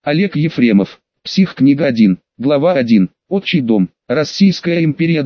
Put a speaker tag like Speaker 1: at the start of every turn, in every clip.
Speaker 1: Олег Ефремов. Псих. Книга 1. Глава 1. Отчий дом. Российская империя,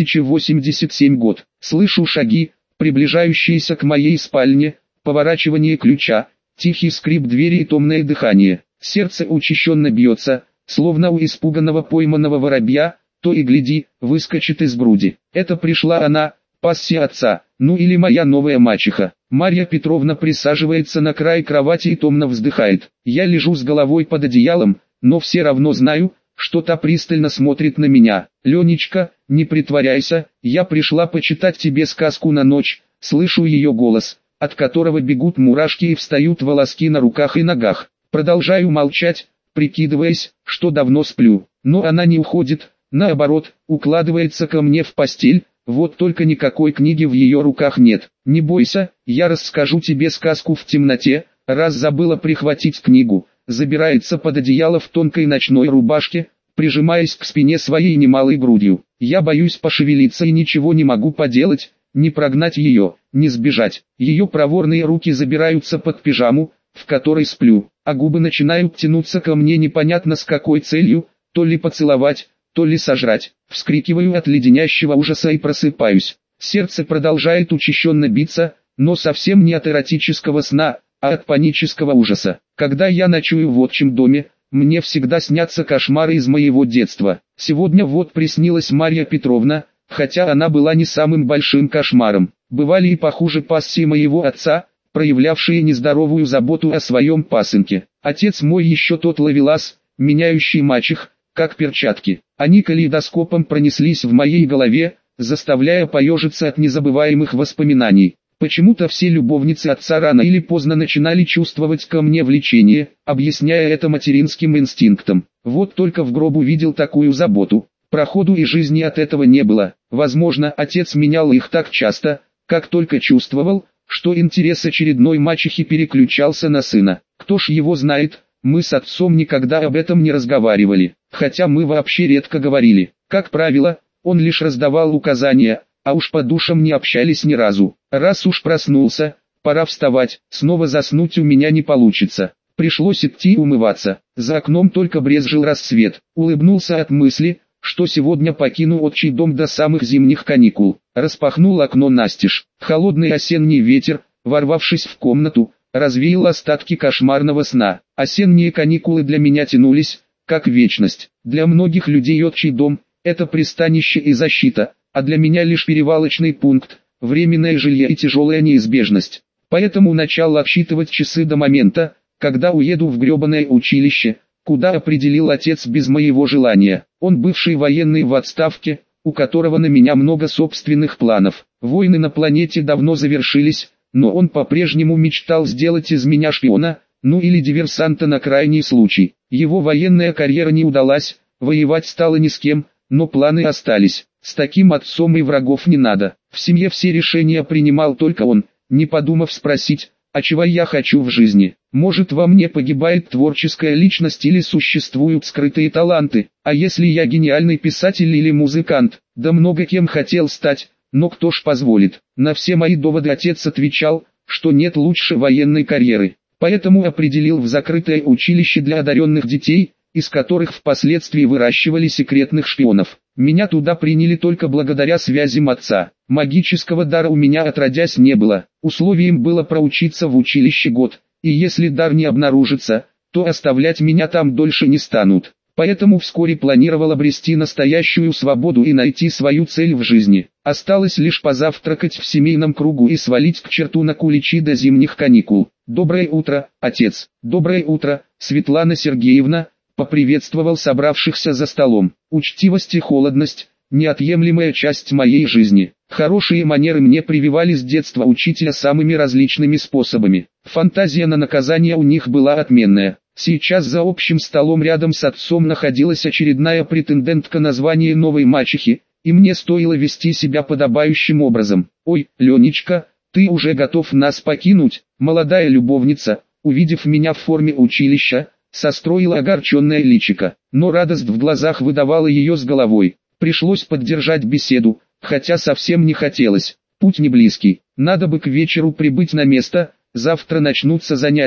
Speaker 1: 2087 год. Слышу шаги, приближающиеся к моей спальне, поворачивание ключа, тихий скрип двери и томное дыхание. Сердце учащенно бьется, словно у испуганного пойманного воробья, то и гляди, выскочит из груди. Это пришла она, пассия отца, ну или моя новая мачеха. Марья Петровна присаживается на край кровати и томно вздыхает. Я лежу с головой под одеялом, но все равно знаю, что та пристально смотрит на меня. «Ленечка, не притворяйся, я пришла почитать тебе сказку на ночь». Слышу ее голос, от которого бегут мурашки и встают волоски на руках и ногах. Продолжаю молчать, прикидываясь, что давно сплю. Но она не уходит, наоборот, укладывается ко мне в постель. Вот только никакой книги в ее руках нет. «Не бойся, я расскажу тебе сказку в темноте, раз забыла прихватить книгу». Забирается под одеяло в тонкой ночной рубашке, прижимаясь к спине своей немалой грудью. Я боюсь пошевелиться и ничего не могу поделать, не прогнать ее, не сбежать. Ее проворные руки забираются под пижаму, в которой сплю, а губы начинают тянуться ко мне непонятно с какой целью, то ли поцеловать, то ли сожрать. Вскрикиваю от леденящего ужаса и просыпаюсь. Сердце продолжает учащенно биться, но совсем не от эротического сна, а от панического ужаса. Когда я ночую в отчим доме, мне всегда снятся кошмары из моего детства. Сегодня вот приснилась Марья Петровна, хотя она была не самым большим кошмаром. Бывали и похуже пассии моего отца, проявлявшие нездоровую заботу о своем пасынке. Отец мой еще тот ловелас, меняющий мачех, как перчатки. Они калейдоскопом пронеслись в моей голове, заставляя поежиться от незабываемых воспоминаний. Почему-то все любовницы отца рано или поздно начинали чувствовать ко мне влечение, объясняя это материнским инстинктом. Вот только в гробу видел такую заботу. Проходу и жизни от этого не было. Возможно, отец менял их так часто, как только чувствовал, что интерес очередной мачехи переключался на сына. Кто ж его знает, мы с отцом никогда об этом не разговаривали. Хотя мы вообще редко говорили. Как правило, он лишь раздавал указания, а уж по душам не общались ни разу. Раз уж проснулся, пора вставать, снова заснуть у меня не получится. Пришлось идти умываться. За окном только брезжил рассвет. Улыбнулся от мысли, что сегодня покину отчий дом до самых зимних каникул. Распахнул окно настежь. Холодный осенний ветер, ворвавшись в комнату, развеял остатки кошмарного сна. Осенние каникулы для меня тянулись, как вечность. Для многих людей отчий дом – это пристанище и защита, а для меня лишь перевалочный пункт, временное жилье и тяжелая неизбежность. Поэтому начал отсчитывать часы до момента, когда уеду в гребаное училище, куда определил отец без моего желания. Он бывший военный в отставке, у которого на меня много собственных планов. Войны на планете давно завершились, но он по-прежнему мечтал сделать из меня шпиона, ну или диверсанта на крайний случай. Его военная карьера не удалась, воевать стало ни с кем, но планы остались. С таким отцом и врагов не надо. В семье все решения принимал только он, не подумав спросить, а чего я хочу в жизни. Может, во мне погибает творческая личность или существуют скрытые таланты, а если я гениальный писатель или музыкант, да много кем хотел стать, но кто ж позволит. На все мои доводы отец отвечал, что нет лучше военной карьеры. Поэтому определил в закрытое училище для одаренных детей, из которых впоследствии выращивали секретных шпионов. Меня туда приняли только благодаря связям отца. Магического дара у меня отродясь не было. Условием было проучиться в училище год, и если дар не обнаружится, то оставлять меня там дольше не станут. Поэтому вскоре планировал обрести настоящую свободу и найти свою цель в жизни. Осталось лишь позавтракать в семейном кругу и свалить к черту на куличи до зимних каникул. «Доброе утро, отец!» «Доброе утро, Светлана Сергеевна!» Поприветствовал собравшихся за столом. Учтивость и холодность – неотъемлемая часть моей жизни. Хорошие манеры мне прививали с детства учителя самыми различными способами. Фантазия на наказание у них была отменная. Сейчас за общим столом рядом с отцом находилась очередная претендентка на звание новой мачехи, и мне стоило вести себя подобающим образом. «Ой, Ленечка, ты уже готов нас покинуть?» Молодая любовница, увидев меня в форме училища, состроила огорченное личико, но радость в глазах выдавала ее с головой. Пришлось поддержать беседу, хотя совсем не хотелось. Путь не близкий, надо бы к вечеру прибыть на место, завтра начнутся занятия,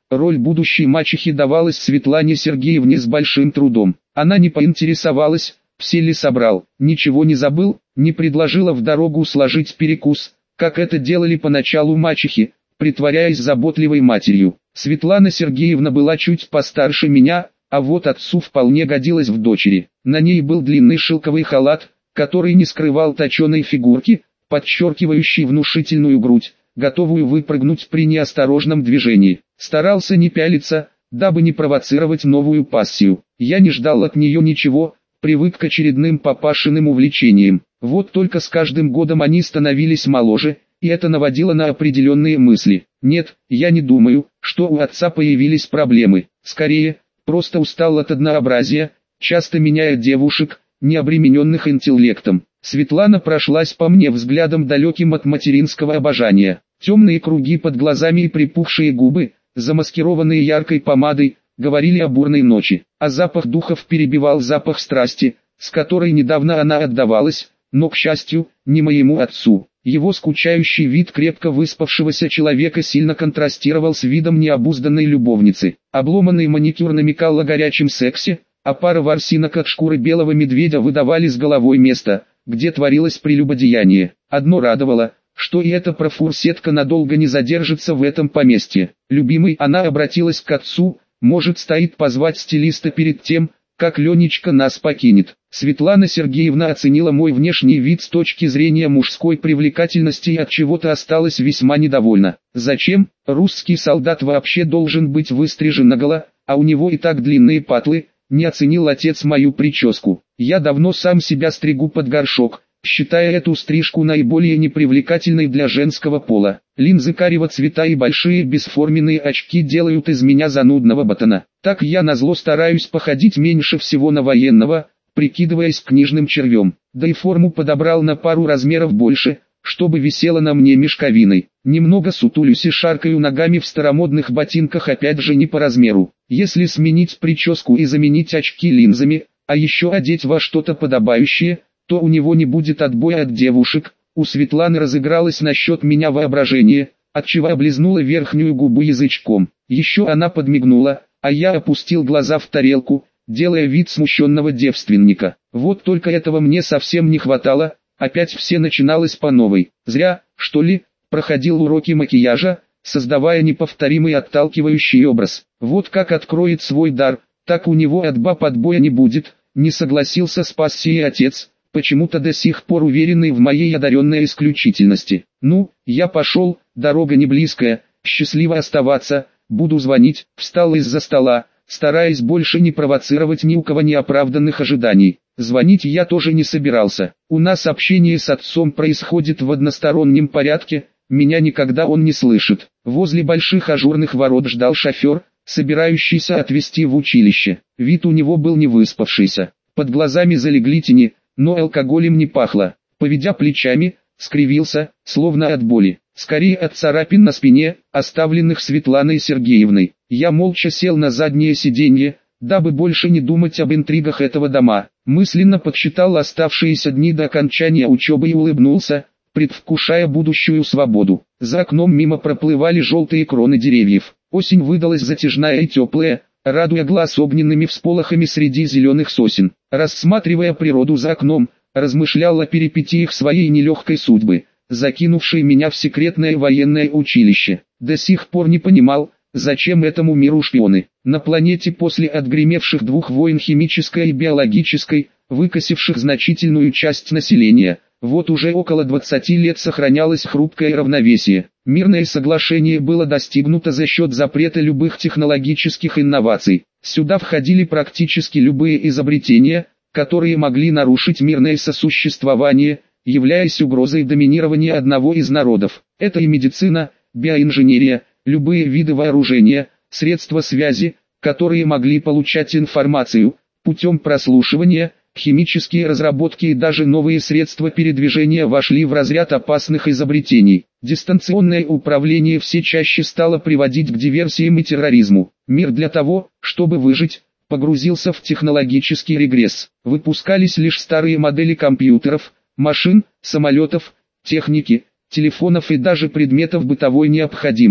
Speaker 1: Роль будущей мачехи давалась Светлане Сергеевне с большим трудом. Она не поинтересовалась, все ли собрал, ничего не забыл, не предложила в дорогу сложить перекус, как это делали поначалу мачехи, притворяясь заботливой матерью. Светлана Сергеевна была чуть постарше меня, а вот отцу вполне годилась в дочери. На ней был длинный шелковый халат, который не скрывал точеной фигурки, подчеркивающий внушительную грудь, готовую выпрыгнуть при неосторожном движении. Старался не пялиться, дабы не провоцировать новую пассию. Я не ждал от нее ничего, привык к очередным папашиным увлечениям. Вот только с каждым годом они становились моложе, и это наводило на определенные мысли. Нет, я не думаю, что у отца появились проблемы. Скорее, просто устал от однообразия, часто меняя девушек, не обремененных интеллектом. Светлана прошлась по мне взглядом далеким от материнского обожания. Темные круги под глазами и припухшие губы, замаскированные яркой помадой, говорили о бурной ночи, а запах духов перебивал запах страсти, с которой недавно она отдавалась, но, к счастью, не моему отцу. Его скучающий вид крепко выспавшегося человека сильно контрастировал с видом необузданной любовницы. Обломанный маникюр намекал о горячем сексе, а пара ворсинок от шкуры белого медведя выдавали с головой место, где творилось прелюбодеяние. Одно радовало, что и эта профурсетка надолго не задержится в этом поместье. Любимый, она обратилась к отцу, может, стоит позвать стилиста перед тем, как Ленечка нас покинет. Светлана Сергеевна оценила мой внешний вид с точки зрения мужской привлекательности и от чего-то осталась весьма недовольна. Зачем? Русский солдат вообще должен быть выстрижен наголо, а у него и так длинные патлы. Не оценил отец мою прическу. Я давно сам себя стригу под горшок, считая эту стрижку наиболее непривлекательной для женского пола. Линзы карего цвета и большие бесформенные очки делают из меня занудного ботана. Так я назло стараюсь походить меньше всего на военного, прикидываясь книжным червем. Да и форму подобрал на пару размеров больше, чтобы висела на мне мешковиной. Немного сутулюсь и шаркаю ногами в старомодных ботинках, опять же не по размеру. Если сменить прическу и заменить очки линзами, а еще одеть во что-то подобающее, то у него не будет отбоя от девушек. У Светланы разыгралось насчет меня воображение, отчего облизнула верхнюю губу язычком. Еще она подмигнула, а я опустил глаза в тарелку, делая вид смущенного девственника. Вот только этого мне совсем не хватало, опять все начиналось по новой. Зря, что ли, проходил уроки макияжа, создавая неповторимый отталкивающий образ. Вот как откроет свой дар, так у него от баб отбоя не будет, не согласился с пассией отец, почему-то до сих пор уверенный в моей одаренной исключительности. Ну, я пошел, дорога не близкая, счастливо оставаться, буду звонить. Встал из-за стола, стараясь больше не провоцировать ни у кого неоправданных ожиданий. Звонить я тоже не собирался. У нас общение с отцом происходит в одностороннем порядке, меня никогда он не слышит. Возле больших ажурных ворот ждал шофер, собирающийся отвезти в училище. Вид у него был невыспавшийся. Под глазами залегли тени, но алкоголем не пахло. Поведя плечами, скривился, словно от боли. Скорее от царапин на спине, оставленных Светланой Сергеевной. Я молча сел на заднее сиденье, дабы больше не думать об интригах этого дома. Мысленно подсчитал оставшиеся дни до окончания учебы и улыбнулся, предвкушая будущую свободу. За окном мимо проплывали желтые кроны деревьев. Осень выдалась затяжная и теплая, радуя глаз огненными всполохами среди зеленых сосен. Рассматривая природу за окном, размышлял о перипетиях своей нелегкой судьбы, закинувшей меня в секретное военное училище. До сих пор не понимал, зачем этому миру шпионы. На планете после отгремевших двух войн химической и биологической, выкосивших значительную часть населения, вот уже около 20 лет сохранялось хрупкое равновесие. Мирное соглашение было достигнуто за счет запрета любых технологических инноваций. Сюда входили практически любые изобретения, которые могли нарушить мирное сосуществование, являясь угрозой доминирования одного из народов. Это и медицина, биоинженерия, любые виды вооружения, средства связи, которые могли получать информацию путем прослушивания, химические разработки и даже новые средства передвижения вошли в разряд опасных изобретений. Дистанционное управление все чаще стало приводить к диверсиям и терроризму. Мир для того, чтобы выжить, погрузился в технологический регресс. Выпускались лишь старые модели компьютеров, машин, самолетов, техники, телефонов и даже предметов бытовой необходимости.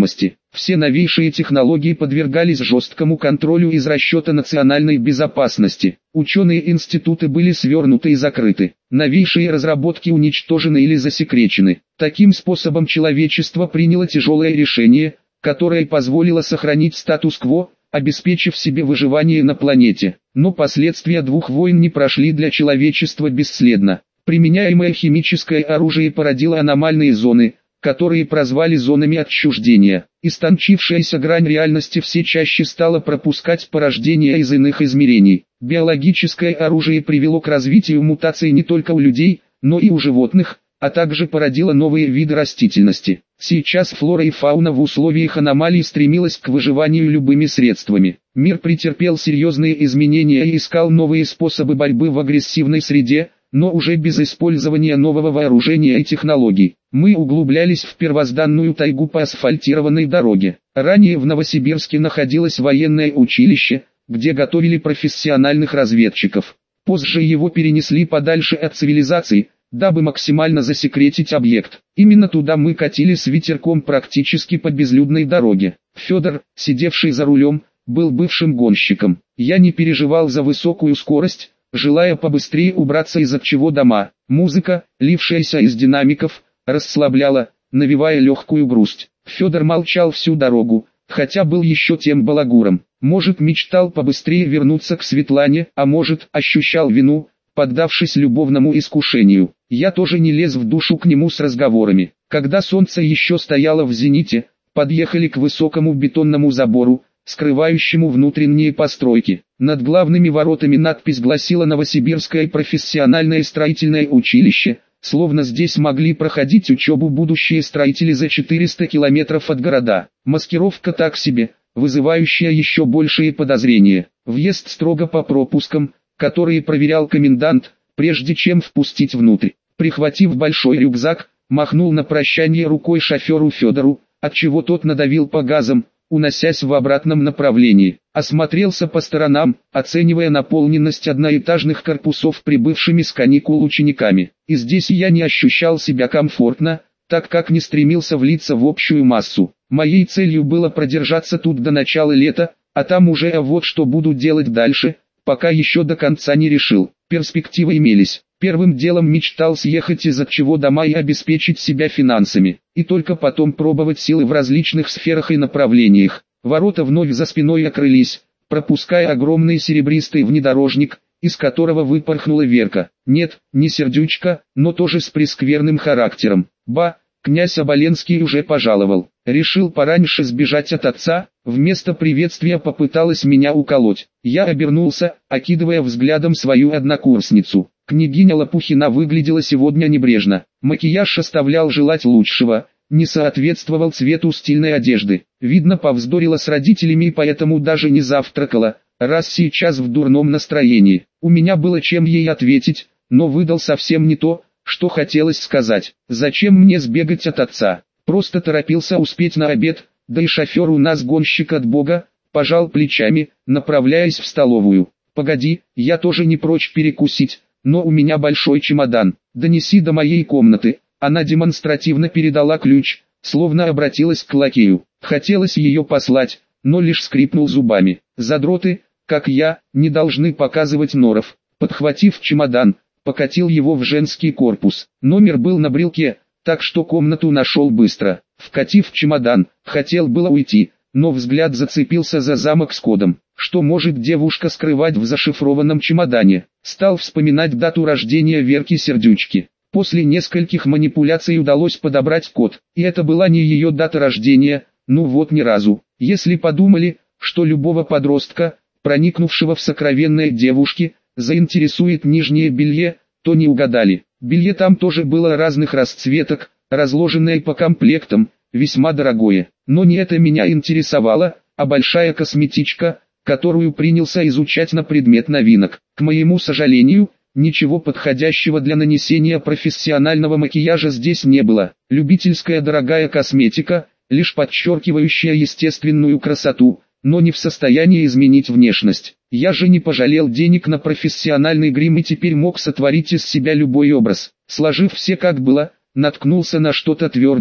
Speaker 1: Все новейшие технологии подвергались жесткому контролю из расчета национальной безопасности. Ученые институты были свернуты и закрыты. Новейшие разработки уничтожены или засекречены. Таким способом человечество приняло тяжелое решение, которое позволило сохранить статус-кво, обеспечив себе выживание на планете. Но последствия двух войн не прошли для человечества бесследно. Применяемое химическое оружие породило аномальные зоны, которые прозвали зонами отчуждения. Истончившаяся грань реальности все чаще стала пропускать порождения из иных измерений. Биологическое оружие привело к развитию мутаций не только у людей, но и у животных, а также породило новые виды растительности. Сейчас флора и фауна в условиях аномалий стремилась к выживанию любыми средствами. Мир претерпел серьезные изменения и искал новые способы борьбы в агрессивной среде, но уже без использования нового вооружения и технологий. Мы углублялись в первозданную тайгу по асфальтированной дороге. Ранее в Новосибирске находилось военное училище, где готовили профессиональных разведчиков. Позже его перенесли подальше от цивилизации, дабы максимально засекретить объект. Именно туда мы катили с ветерком практически по безлюдной дороге. Федор, сидевший за рулем, был бывшим гонщиком. Я не переживал за высокую скорость, желая побыстрее убраться из отчего дома. Музыка, лившаяся из динамиков, расслабляла, навевая легкую грусть. Федор молчал всю дорогу, хотя был еще тем балагуром. Может, мечтал побыстрее вернуться к Светлане, а может, ощущал вину, поддавшись любовному искушению. Я тоже не лез в душу к нему с разговорами. Когда солнце еще стояло в зените, подъехали к высокому бетонному забору, скрывающему внутренние постройки. Над главными воротами надпись гласила «Новосибирское профессиональное строительное училище», словно здесь могли проходить учебу будущие строители за 400 километров от города. Маскировка так себе, вызывающая еще большие подозрения. Въезд строго по пропускам, которые проверял комендант, прежде чем впустить внутрь. Прихватив большой рюкзак, махнул на прощание рукой шоферу Федору, отчего тот надавил по газам, уносясь в обратном направлении. Осмотрелся по сторонам, оценивая наполненность одноэтажных корпусов прибывшими с каникул учениками. И здесь я не ощущал себя комфортно, так как не стремился влиться в общую массу. Моей целью было продержаться тут до начала лета, а там уже вот что буду делать дальше, пока еще до конца не решил. Перспективы имелись. Первым делом мечтал съехать из отчего дома и обеспечить себя финансами, и только потом пробовать силы в различных сферах и направлениях. Ворота вновь за спиной окрылись, пропуская огромный серебристый внедорожник, из которого выпорхнула Верка. Нет, не сердючка, но тоже с прескверным характером. Ба, князь Оболенский уже пожаловал. Решил пораньше сбежать от отца, вместо приветствия попыталась меня уколоть. Я обернулся, окидывая взглядом свою однокурсницу. Княгиня Лопухина выглядела сегодня небрежно. Макияж оставлял желать лучшего, не соответствовал цвету стильной одежды. Видно, повздорила с родителями и поэтому даже не завтракала, раз сейчас в дурном настроении. У меня было чем ей ответить, но выдал совсем не то, что хотелось сказать. Зачем мне сбегать от отца? Просто торопился успеть на обед, да и шофер у нас гонщик от бога, пожал плечами, направляясь в столовую. Погоди, я тоже не прочь перекусить, но у меня большой чемодан, донеси до моей комнаты. Она демонстративно передала ключ, словно обратилась к лакею. Хотелось ее послать, но лишь скрипнул зубами. Задроты, как я, не должны показывать норов. Подхватив чемодан, покатил его в женский корпус. Номер был на брелке, так что комнату нашел быстро. Вкатив чемодан, хотел было уйти, но взгляд зацепился за замок с кодом. Что может девушка скрывать в зашифрованном чемодане? Стал вспоминать дату рождения Верки Сердючки. После нескольких манипуляций удалось подобрать код, и это была не ее дата рождения, ну вот ни разу. Если подумали, что любого подростка, проникнувшего в сокровенное девушки, заинтересует нижнее белье, то не угадали. Белье там тоже было разных расцветок, разложенное по комплектам, весьма дорогое. Но не это меня интересовало, а большая косметичка, которую принялся изучать на предмет новинок. К моему сожалению, ничего подходящего для нанесения профессионального макияжа здесь не было. Любительская дорогая косметика, лишь подчеркивающая естественную красоту, но не в состоянии изменить внешность. Я же не пожалел денег на профессиональный грим и теперь мог сотворить из себя любой образ. Сложив все как было, наткнулся на что-то твердое,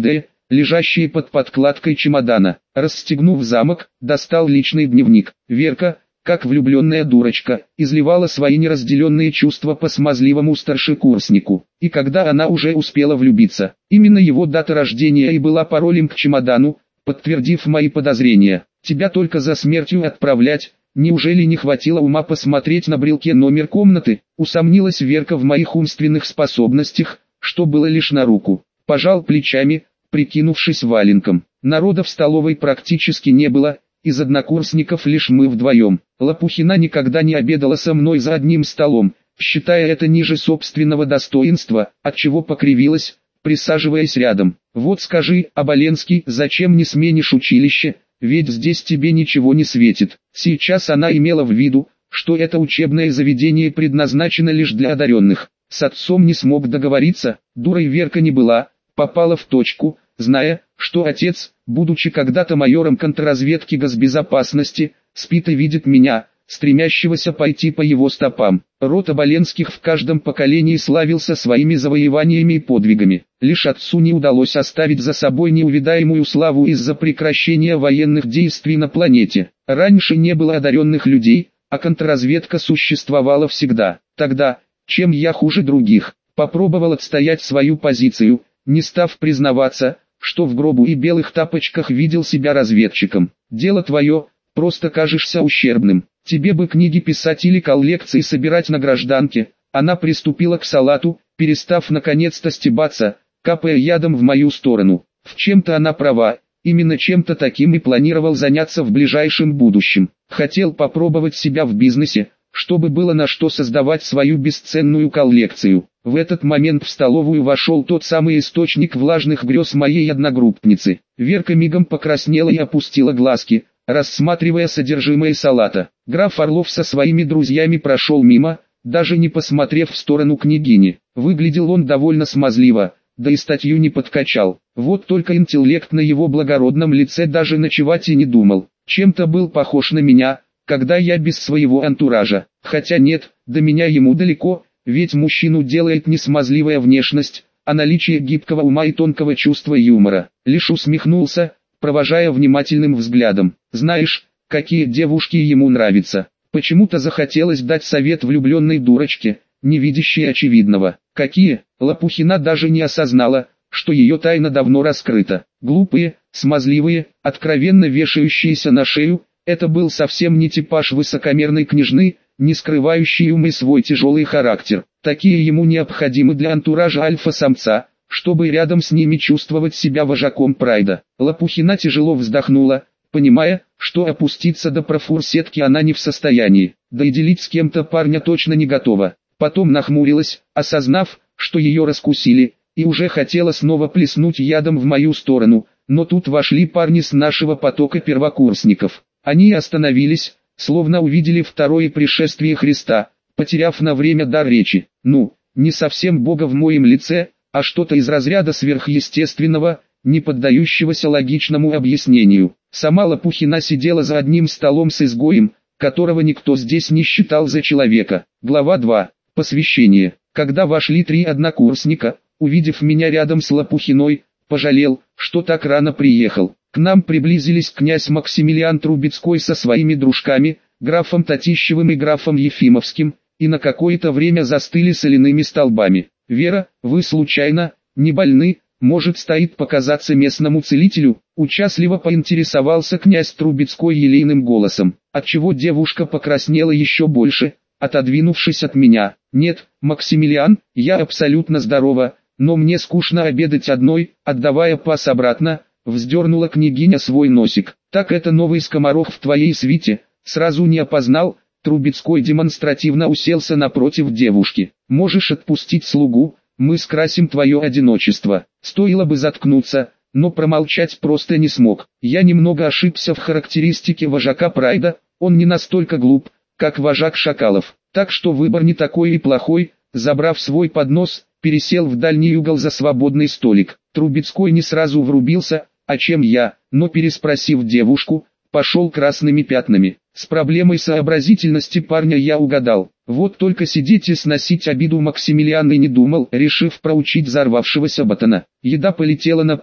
Speaker 1: лежащие под подкладкой чемодана. Расстегнув замок, достал личный дневник. Верка, как влюбленная дурочка, изливала свои неразделенные чувства по смазливому старшекурснику. И когда она уже успела влюбиться, именно его дата рождения и была паролем к чемодану, подтвердив мои подозрения. Тебя только за смертью отправлять, неужели не хватило ума посмотреть на брелке номер комнаты? Усомнилась Верка в моих умственных способностях, что было лишь на руку. Пожал плечами, прикинувшись валенком. Народа в столовой практически не было, из однокурсников лишь мы вдвоем. Лопухина никогда не обедала со мной за одним столом, считая это ниже собственного достоинства, отчего покривилась, присаживаясь рядом. Вот скажи, Оболенский, зачем не сменишь училище, ведь здесь тебе ничего не светит. Сейчас она имела в виду, что это учебное заведение предназначено лишь для одаренных. С отцом не смог договориться, дурой Верка не была, попала в точку, зная, что отец, будучи когда-то майором контрразведки госбезопасности, спит и видит меня, стремящегося пойти по его стопам. Род Оболенских в каждом поколении славился своими завоеваниями и подвигами. Лишь отцу не удалось оставить за собой неувидаемую славу из-за прекращения военных действий на планете. Раньше не было одаренных людей, а контрразведка существовала всегда. Тогда, чем я хуже других, попробовал отстоять свою позицию, не став признаваться, что в гробу и белых тапочках видел себя разведчиком. Дело твое, просто кажешься ущербным. Тебе бы книги писать или коллекции собирать на гражданке. Она приступила к салату, перестав наконец-то стебаться, капая ядом в мою сторону. В чем-то она права, именно чем-то таким и планировал заняться в ближайшем будущем. Хотел попробовать себя в бизнесе, чтобы было на что создавать свою бесценную коллекцию. В этот момент в столовую вошел тот самый источник влажных грез моей одногруппницы. Верка мигом покраснела и опустила глазки, рассматривая содержимое салата. Граф Орлов со своими друзьями прошел мимо, даже не посмотрев в сторону княгини. Выглядел он довольно смазливо, да и статью не подкачал. Вот только интеллект на его благородном лице даже ночевать и не думал. Чем-то был похож на меня, когда я без своего антуража. Хотя нет, до меня ему далеко, ведь мужчину делает не смазливая внешность, а наличие гибкого ума и тонкого чувства юмора. Лишь усмехнулся, провожая внимательным взглядом. Знаешь, какие девушки ему нравятся? Почему-то захотелось дать совет влюбленной дурочке, не видящей очевидного. Какие? Лопухина даже не осознала, что ее тайна давно раскрыта. Глупые, смазливые, откровенно вешающиеся на шею, это был совсем не типаж высокомерной княжны, не скрывающий ум и свой тяжелый характер. Такие ему необходимы для антуража альфа-самца, чтобы рядом с ними чувствовать себя вожаком прайда. Лопухина тяжело вздохнула, понимая, что опуститься до профурсетки она не в состоянии, да и делить с кем-то парня точно не готова. Потом нахмурилась, осознав, что ее раскусили, и уже хотела снова плеснуть ядом в мою сторону, но тут вошли парни с нашего потока первокурсников. Они остановились, словно увидели второе пришествие Христа, потеряв на время дар речи. Ну, не совсем Бога в моем лице, а что-то из разряда сверхъестественного, не поддающегося логичному объяснению. Сама Лопухина сидела за одним столом с изгоем, которого никто здесь не считал за человека. Глава 2. Посвящение. Когда вошли 3 однокурсника, увидев меня рядом с Лопухиной, пожалел, что так рано приехал. К нам приблизились князь Максимилиан Трубецкой со своими дружками, графом Татищевым и графом Ефимовским, и на какое-то время застыли соляными столбами. «Вера, вы случайно не больны? Может, стоит показаться местному целителю?» Участливо поинтересовался князь Трубецкой елейным голосом, отчего девушка покраснела еще больше, отодвинувшись от меня. «Нет, Максимилиан, я абсолютно здорова, но мне скучно обедать одной», отдавая пас обратно, вздернула княгиня свой носик. «Так это новый скоморох в твоей свите?» Сразу не опознал. Трубецкой демонстративно уселся напротив девушки. «Можешь отпустить слугу, мы скрасим твое одиночество». Стоило бы заткнуться, но промолчать просто не смог. Я немного ошибся в характеристике вожака прайда, он не настолько глуп, как вожак шакалов. Так что выбор не такой и плохой. Забрав свой поднос, пересел в дальний угол за свободный столик. Трубецкой не сразу врубился, а чем я, но переспросив девушку, пошел красными пятнами. С проблемой сообразительности парня я угадал. Вот только сидеть и сносить обиду Максимилиан и не думал, решив проучить взорвавшегося ботана. Еда полетела на пол,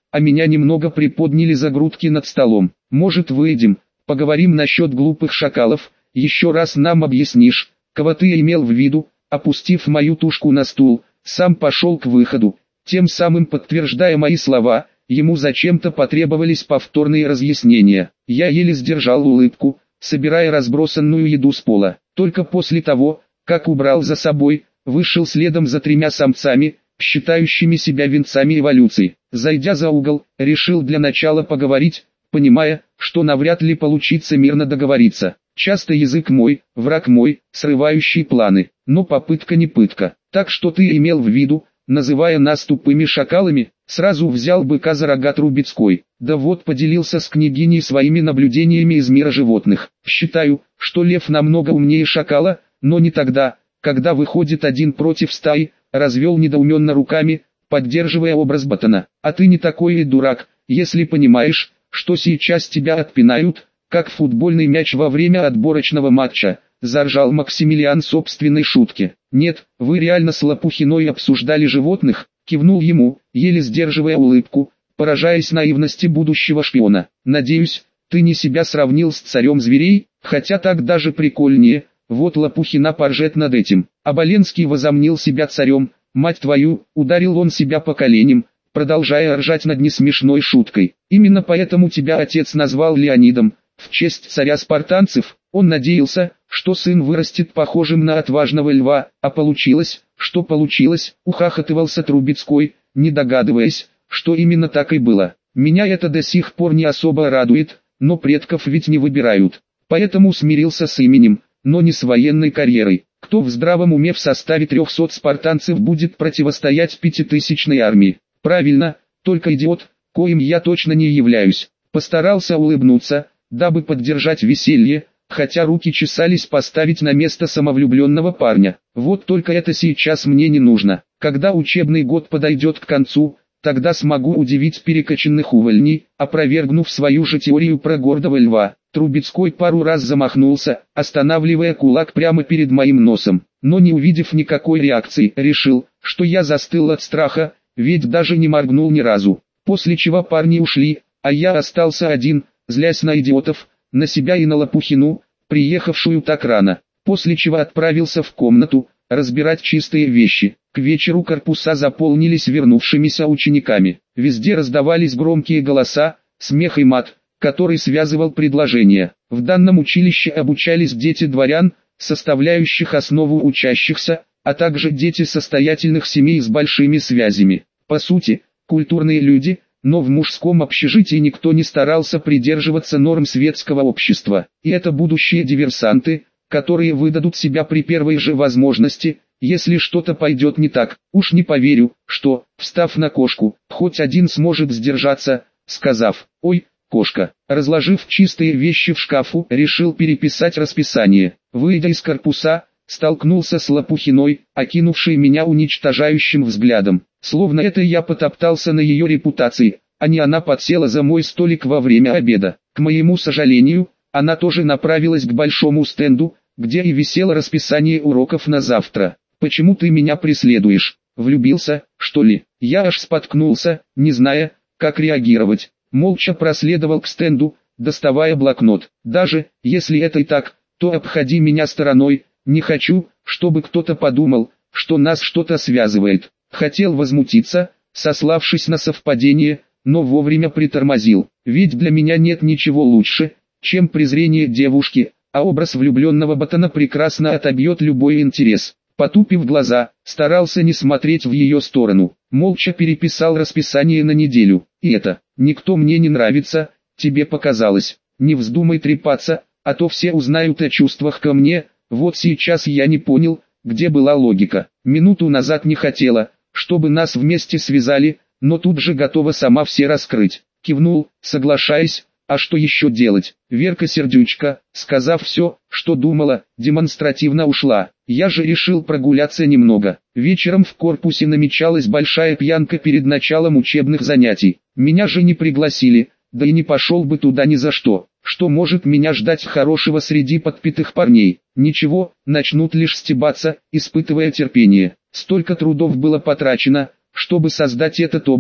Speaker 1: а меня немного приподняли за грудки над столом. Может, выйдем, поговорим насчет глупых шакалов, еще раз нам объяснишь, кого ты имел в виду. Опустив мою тушку на стул, сам пошел к выходу, тем самым подтверждая мои слова. Ему зачем-то потребовались повторные разъяснения. Я еле сдержал улыбку, собирая разбросанную еду с пола. Только после того, как убрал за собой, вышел следом за 3 самцами, считающими себя венцами эволюции. Зайдя за угол, решил для начала поговорить, понимая, что навряд ли получится мирно договориться. Часто язык мой, враг мой, срывающий планы, но попытка не пытка. Так что ты имел в виду, называя нас тупыми шакалами? Сразу взял быка за рога Трубецкой. Да вот, поделился с княгиней своими наблюдениями из мира животных. Считаю, что лев намного умнее шакала, но не тогда, когда выходит один против стаи. Развел недоуменно руками, поддерживая образ Батона. А ты не такой и дурак, если понимаешь, что сейчас тебя отпинают, как футбольный мяч во время отборочного матча. Заржал Максимилиан собственной шутке. Нет, вы реально с Лопухиной обсуждали животных? Кивнул ему, еле сдерживая улыбку, поражаясь наивности будущего шпиона. Надеюсь, ты не себя сравнил с царем зверей, хотя так даже прикольнее. Вот Лопухина поржет над этим. А Боленский возомнил себя царем. Мать твою, ударил он себя по коленям, продолжая ржать над несмешной шуткой. Именно поэтому тебя отец назвал Леонидом, в честь царя спартанцев. Он надеялся, что сын вырастет похожим на отважного льва, а получилось, что получилось, ухахатывался Трубецкой, не догадываясь, что именно так и было. Меня это до сих пор не особо радует, но предков ведь не выбирают. Поэтому смирился с именем, но не с военной карьерой. Кто в здравом уме в составе 300 спартанцев будет противостоять 5000-й армии? Правильно, только идиот, коим я точно не являюсь. Постарался улыбнуться, дабы поддержать веселье, хотя руки чесались поставить на место самовлюбленного парня. Вот только это сейчас мне не нужно. Когда учебный год подойдет к концу, тогда смогу удивить перекачанных увольней, опровергнув свою же теорию про гордого льва. Трубецкой пару раз замахнулся, останавливая кулак прямо перед моим носом, но не увидев никакой реакции, решил, что я застыл от страха, ведь даже не моргнул ни разу. После чего парни ушли, а я остался один, злясь на идиотов, на себя и на Лопухину, приехавшую так рано. После чего отправился в комнату, разбирать чистые вещи. К вечеру корпуса заполнились вернувшимися учениками. Везде раздавались громкие голоса, смех и мат, который связывал предложения. В данном училище обучались дети дворян, составляющих основу учащихся, а также дети состоятельных семей с большими связями. По сути, культурные люди, но в мужском общежитии никто не старался придерживаться норм светского общества. И это будущие диверсанты, которые выдадут себя при первой же возможности, если что-то пойдет не так. Уж не поверю, что, встав на кошку, хоть один сможет сдержаться, сказав «Ой, кошка». Разложив чистые вещи в шкафу, решил переписать расписание. Выйдя из корпуса, столкнулся с Лопухиной, окинувшей меня уничтожающим взглядом. Словно это я потоптался на ее репутации, а не она подсела за мой столик во время обеда. К моему сожалению, она тоже направилась к большому стенду, где и висело расписание уроков на завтра. «Почему ты меня преследуешь? Влюбился, что ли?» Я аж споткнулся, не зная, как реагировать. Молча проследовал к стенду, доставая блокнот. «Даже, если это и так, то обходи меня стороной, не хочу, чтобы кто-то подумал, что нас что-то связывает». Хотел возмутиться, сославшись на совпадение, но вовремя притормозил. Ведь для меня нет ничего лучше, чем презрение девушки, а образ влюбленного Батона прекрасно отобьет любой интерес. Потупив глаза, старался не смотреть в ее сторону. Молча переписал расписание на неделю. И это, никто мне не нравится, тебе показалось. Не вздумай трепаться, а то все узнают о чувствах ко мне. Вот сейчас я не понял, где была логика. Минуту назад не хотела, чтобы нас вместе связали, но тут же готова сама все раскрыть. Кивнул, соглашаясь. А что еще делать? Верка Сердючка, сказав все, что думала, демонстративно ушла. Я же решил прогуляться немного. Вечером в корпусе намечалась большая пьянка перед началом учебных занятий. Меня же не пригласили, да и не пошел бы туда ни за что. Что может меня ждать хорошего среди подпитых парней? Ничего, начнут лишь стебаться, испытывая терпение. Столько трудов было потрачено, чтобы создать этот образ,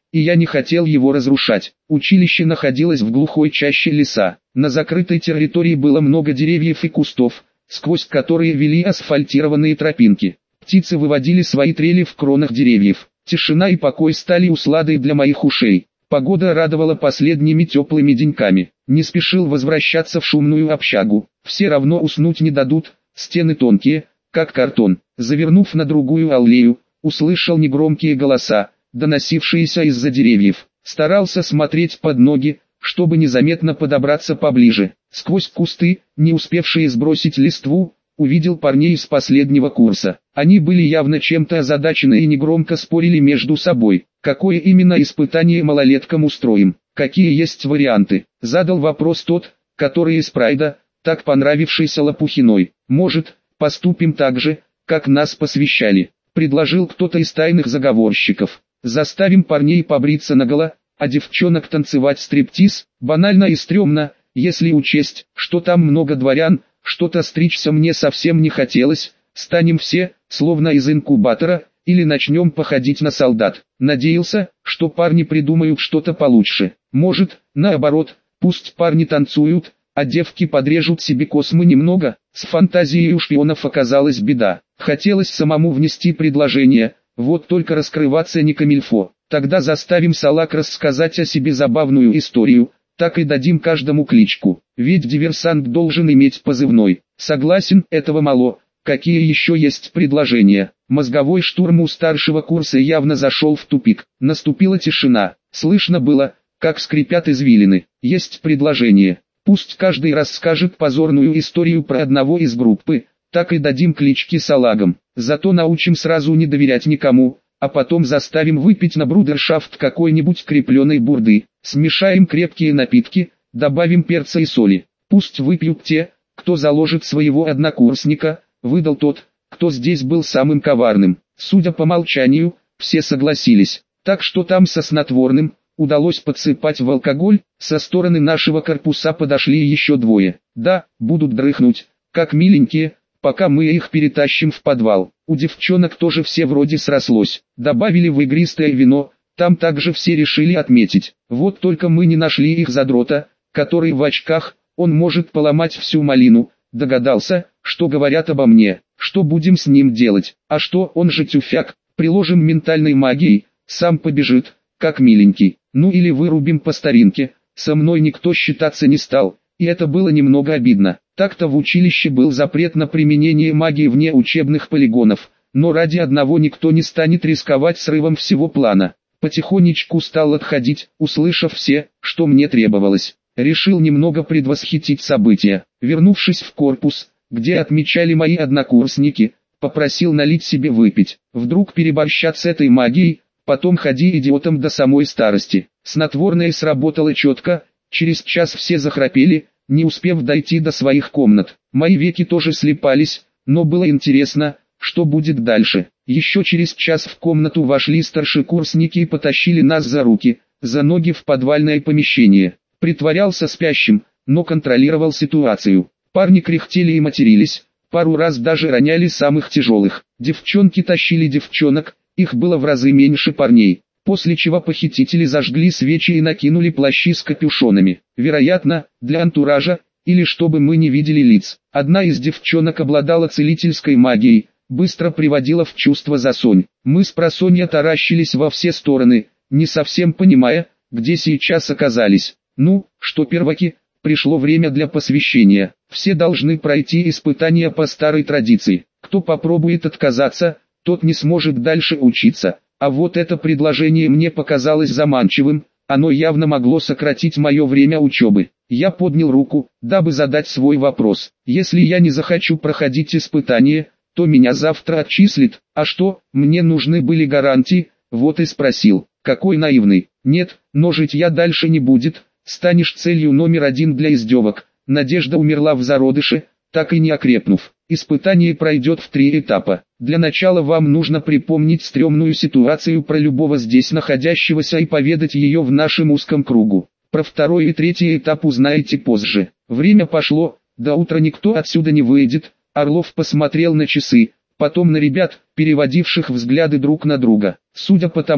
Speaker 1: и я не хотел его разрушать. Училище находилось в глухой чаще леса. На закрытой территории было много деревьев и кустов, сквозь которые вели асфальтированные тропинки. Птицы выводили свои трели в кронах деревьев. Тишина и покой стали усладой для моих ушей. Погода радовала последними теплыми деньками. Не спешил возвращаться в шумную общагу. Все равно уснуть не дадут, стены тонкие, как картон. Завернув на другую аллею, услышал негромкие голоса, доносившиеся из-за деревьев. Старался смотреть под ноги, чтобы незаметно подобраться поближе. Сквозь кусты, не успевшие сбросить листву, увидел парней из последнего курса. Они были явно чем-то озадачены и негромко спорили между собой. Какое именно испытание малолеткам устроим? Какие есть варианты? Задал вопрос тот, который из прайда, так понравившийся Лопухиной. Может, поступим так же, как нас посвящали? Предложил кто-то из тайных заговорщиков. Заставим парней побриться наголо, а девчонок танцевать стриптиз? Банально и стрёмно, если учесть, что там много дворян. Что-то стричься мне совсем не хотелось. Станем все, словно из инкубатора, или начнем походить на солдат. Надеялся, что парни придумают что-то получше. Может, наоборот, пусть парни танцуют, а девки подрежут себе космы немного. С фантазией у шпионов оказалась беда. Хотелось самому внести предложение, вот только раскрываться не камильфо. Тогда заставим салак рассказать о себе забавную историю, так и дадим каждому кличку. Ведь диверсант должен иметь позывной. Согласен, этого мало. Какие еще есть предложения? Мозговой штурм у старшего курса явно зашел в тупик. Наступила тишина. Слышно было, как скрипят извилины. Есть предложение. Пусть каждый расскажет позорную историю про одного из группы, так и дадим клички салагам. Зато научим сразу не доверять никому, а потом заставим выпить на брудершафт какой-нибудь крепленой бурды. Смешаем крепкие напитки, добавим перца и соли. Пусть выпьют те, кто заложит своего однокурсника, выдал тот, кто здесь был самым коварным. Судя по молчанию, все согласились. Так что там со снотворным удалось подсыпать в алкоголь. Со стороны нашего корпуса подошли еще двое. Да, будут дрыхнуть, как миленькие, пока мы их перетащим в подвал. У девчонок тоже все вроде срослось. Добавили в игристое вино, там также все решили отметить. Вот только мы не нашли их задрота, который в очках, он может поломать всю малину. Догадался, что говорят обо мне. Что будем с ним делать? А что, он же тюфяк, приложим ментальной магией, сам побежит, как миленький. Ну или вырубим по старинке. Со мной никто считаться не стал, и это было немного обидно. Так-то в училище был запрет на применение магии вне учебных полигонов, но ради одного никто не станет рисковать срывом всего плана. Потихонечку стал отходить, услышав все, что мне требовалось. Решил немного предвосхитить события. Вернувшись в корпус, где отмечали мои однокурсники, попросил налить себе выпить. Вдруг переборщат с этой магией, потом ходи идиотом до самой старости. Снотворное сработало четко, через час все захрапели, не успев дойти до своих комнат. Мои веки тоже слипались, но было интересно, что будет дальше. Еще через час в комнату вошли старшекурсники и потащили нас за руки, за ноги в подвальное помещение. Притворялся спящим, но контролировал ситуацию. Парни кряхтели и матерились, пару раз даже роняли самых тяжелых. Девчонки тащили девчонок, их было в разы меньше парней. После чего похитители зажгли свечи и накинули плащи с капюшонами. Вероятно, для антуража, или чтобы мы не видели лиц. Одна из девчонок обладала целительской магией, быстро приводила в чувство Засонь. Мы с просонья таращились во все стороны, не совсем понимая, где сейчас оказались. Ну, что перваки, пришло время для посвящения. Все должны пройти испытания по старой традиции. Кто попробует отказаться, тот не сможет дальше учиться. А вот это предложение мне показалось заманчивым, оно явно могло сократить мое время учебы. Я поднял руку, дабы задать свой вопрос. Если я не захочу проходить испытание, то меня завтра отчислят. А что, мне нужны были гарантии, вот и спросил. Какой наивный. Нет, но жить я дальше не будет, станешь целью номер один для издевок. Надежда умерла в зародыше, так и не окрепнув. Испытание пройдет в 3 этапа. Для начала вам нужно припомнить стрёмную ситуацию про любого здесь находящегося и поведать ее в нашем узком кругу. Про 2 и 3 этап узнаете позже. Время пошло, до утра никто отсюда не выйдет. Орлов посмотрел на часы, потом на ребят, переводивших взгляды друг на друга. Судя по тому,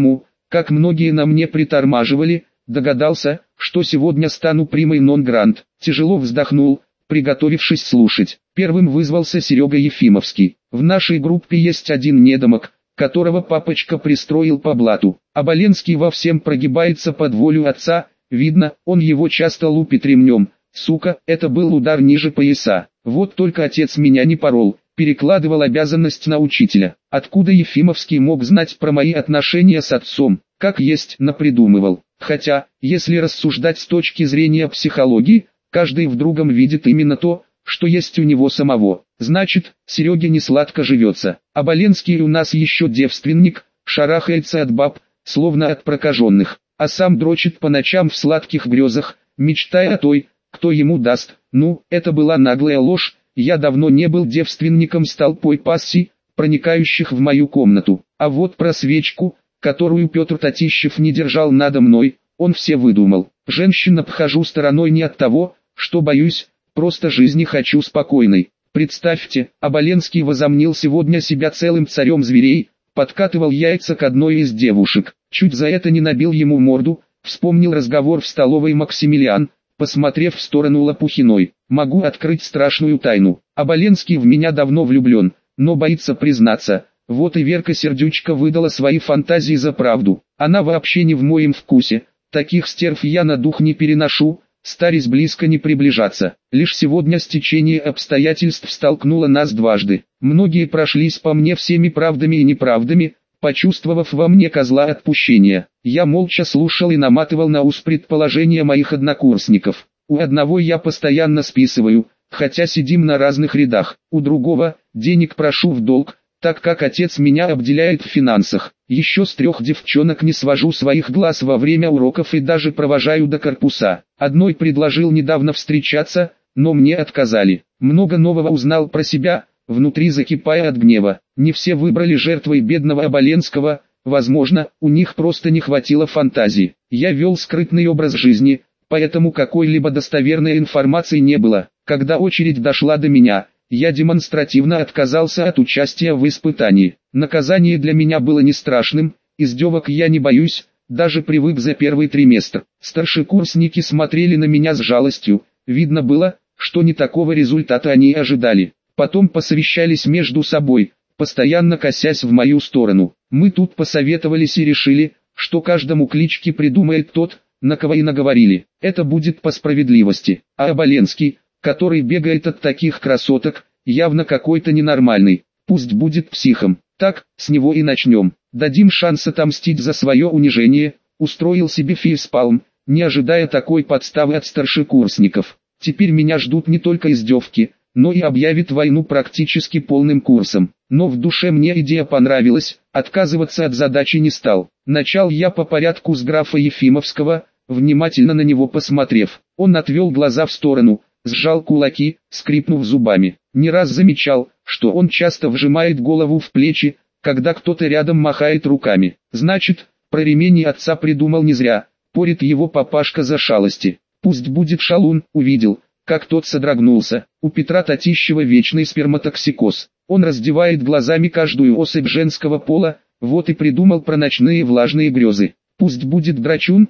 Speaker 1: как многие на мне притормаживали, догадался, что сегодня стану примой нон-грант. Тяжело вздохнул, приготовившись слушать. Первым вызвался Серега Ефимовский. В нашей группе есть один недомок, которого папочка пристроил по блату. Оболенский во всем прогибается под волю отца, видно, он его часто лупит ремнем. Сука, это был удар ниже пояса. Вот только отец меня не порол, перекладывал обязанность на учителя. Откуда Ефимовский мог знать про мои отношения с отцом? Как есть, напридумывал. Хотя, если рассуждать с точки зрения психологии, каждый в другом видит именно то, что есть у него самого. Значит, Сереге не сладко живется. Оболенский у нас еще девственник, шарахается от баб, словно от прокаженных, а сам дрочит по ночам в сладких грезах, мечтая о той, кто ему даст. Ну, это была наглая ложь, я давно не был девственником с толпой пассий, проникающих в мою комнату. А вот про свечку, которую Петр Татищев не держал надо мной, он все выдумал. Женщин обхожу стороной не от того, что боюсь, просто жизни хочу спокойной. Представьте, Оболенский возомнил сегодня себя целым царем зверей, подкатывал яйца к одной из девушек. Чуть за это не набил ему морду, вспомнил разговор в столовой Максимилиан, посмотрев в сторону Лопухиной. Могу открыть страшную тайну. Оболенский в меня давно влюблен, но боится признаться. Вот и Верка Сердючка выдала свои фантазии за правду. Она вообще не в моем вкусе. Таких стерв я на дух не переношу, старясь близко не приближаться. Лишь сегодня стечение обстоятельств столкнуло нас дважды. Многие прошлись по мне всеми правдами и неправдами, почувствовав во мне козла отпущения. Я молча слушал и наматывал на ус предположения моих однокурсников. У одного я постоянно списываю, хотя сидим на разных рядах. У другого денег прошу в долг, так как отец меня обделяет в финансах. Еще с 3 девчонок не свожу своих глаз во время уроков и даже провожаю до корпуса. Одной предложил недавно встречаться, но мне отказали. Много нового узнал про себя, внутри закипая от гнева. Не все выбрали жертвой бедного Оболенского, возможно, у них просто не хватило фантазии. Я вел скрытный образ жизни, поэтому какой-либо достоверной информации не было. Когда очередь дошла до меня, я демонстративно отказался от участия в испытании. Наказание для меня было не страшным, издевок я не боюсь, даже привык за первый триместр. Старшекурсники смотрели на меня с жалостью, видно было, что не такого результата они и ожидали. Потом посовещались между собой, постоянно косясь в мою сторону. Мы тут посоветовались и решили, что каждому клички придумает тот, на кого и наговорили. Это будет по справедливости. А Оболенский, который бегает от таких красоток, явно какой-то ненормальный. Пусть будет психом. Так, с него и начнем. Дадим шанс отомстить за свое унижение. Устроил себе фейспалм, не ожидая такой подставы от старшекурсников. Теперь меня ждут не только издевки, но и объявит войну практически полным курсом. Но в душе мне идея понравилась, отказываться от задачи не стал. Начал я по порядку с графа Ефимовского, внимательно на него посмотрев. Он отвел глаза в сторону, сжал кулаки, скрипнув зубами. Не раз замечал, что он часто вжимает голову в плечи, когда кто-то рядом махает руками. Значит, про ремень отца придумал не зря, порит его папашка за шалости. Пусть будет шалун, увидел, как тот содрогнулся. У Петра Татищева вечный сперматоксикоз. Он раздевает глазами каждую особь женского пола, вот и придумал про ночные влажные грезы. Пусть будет драчун,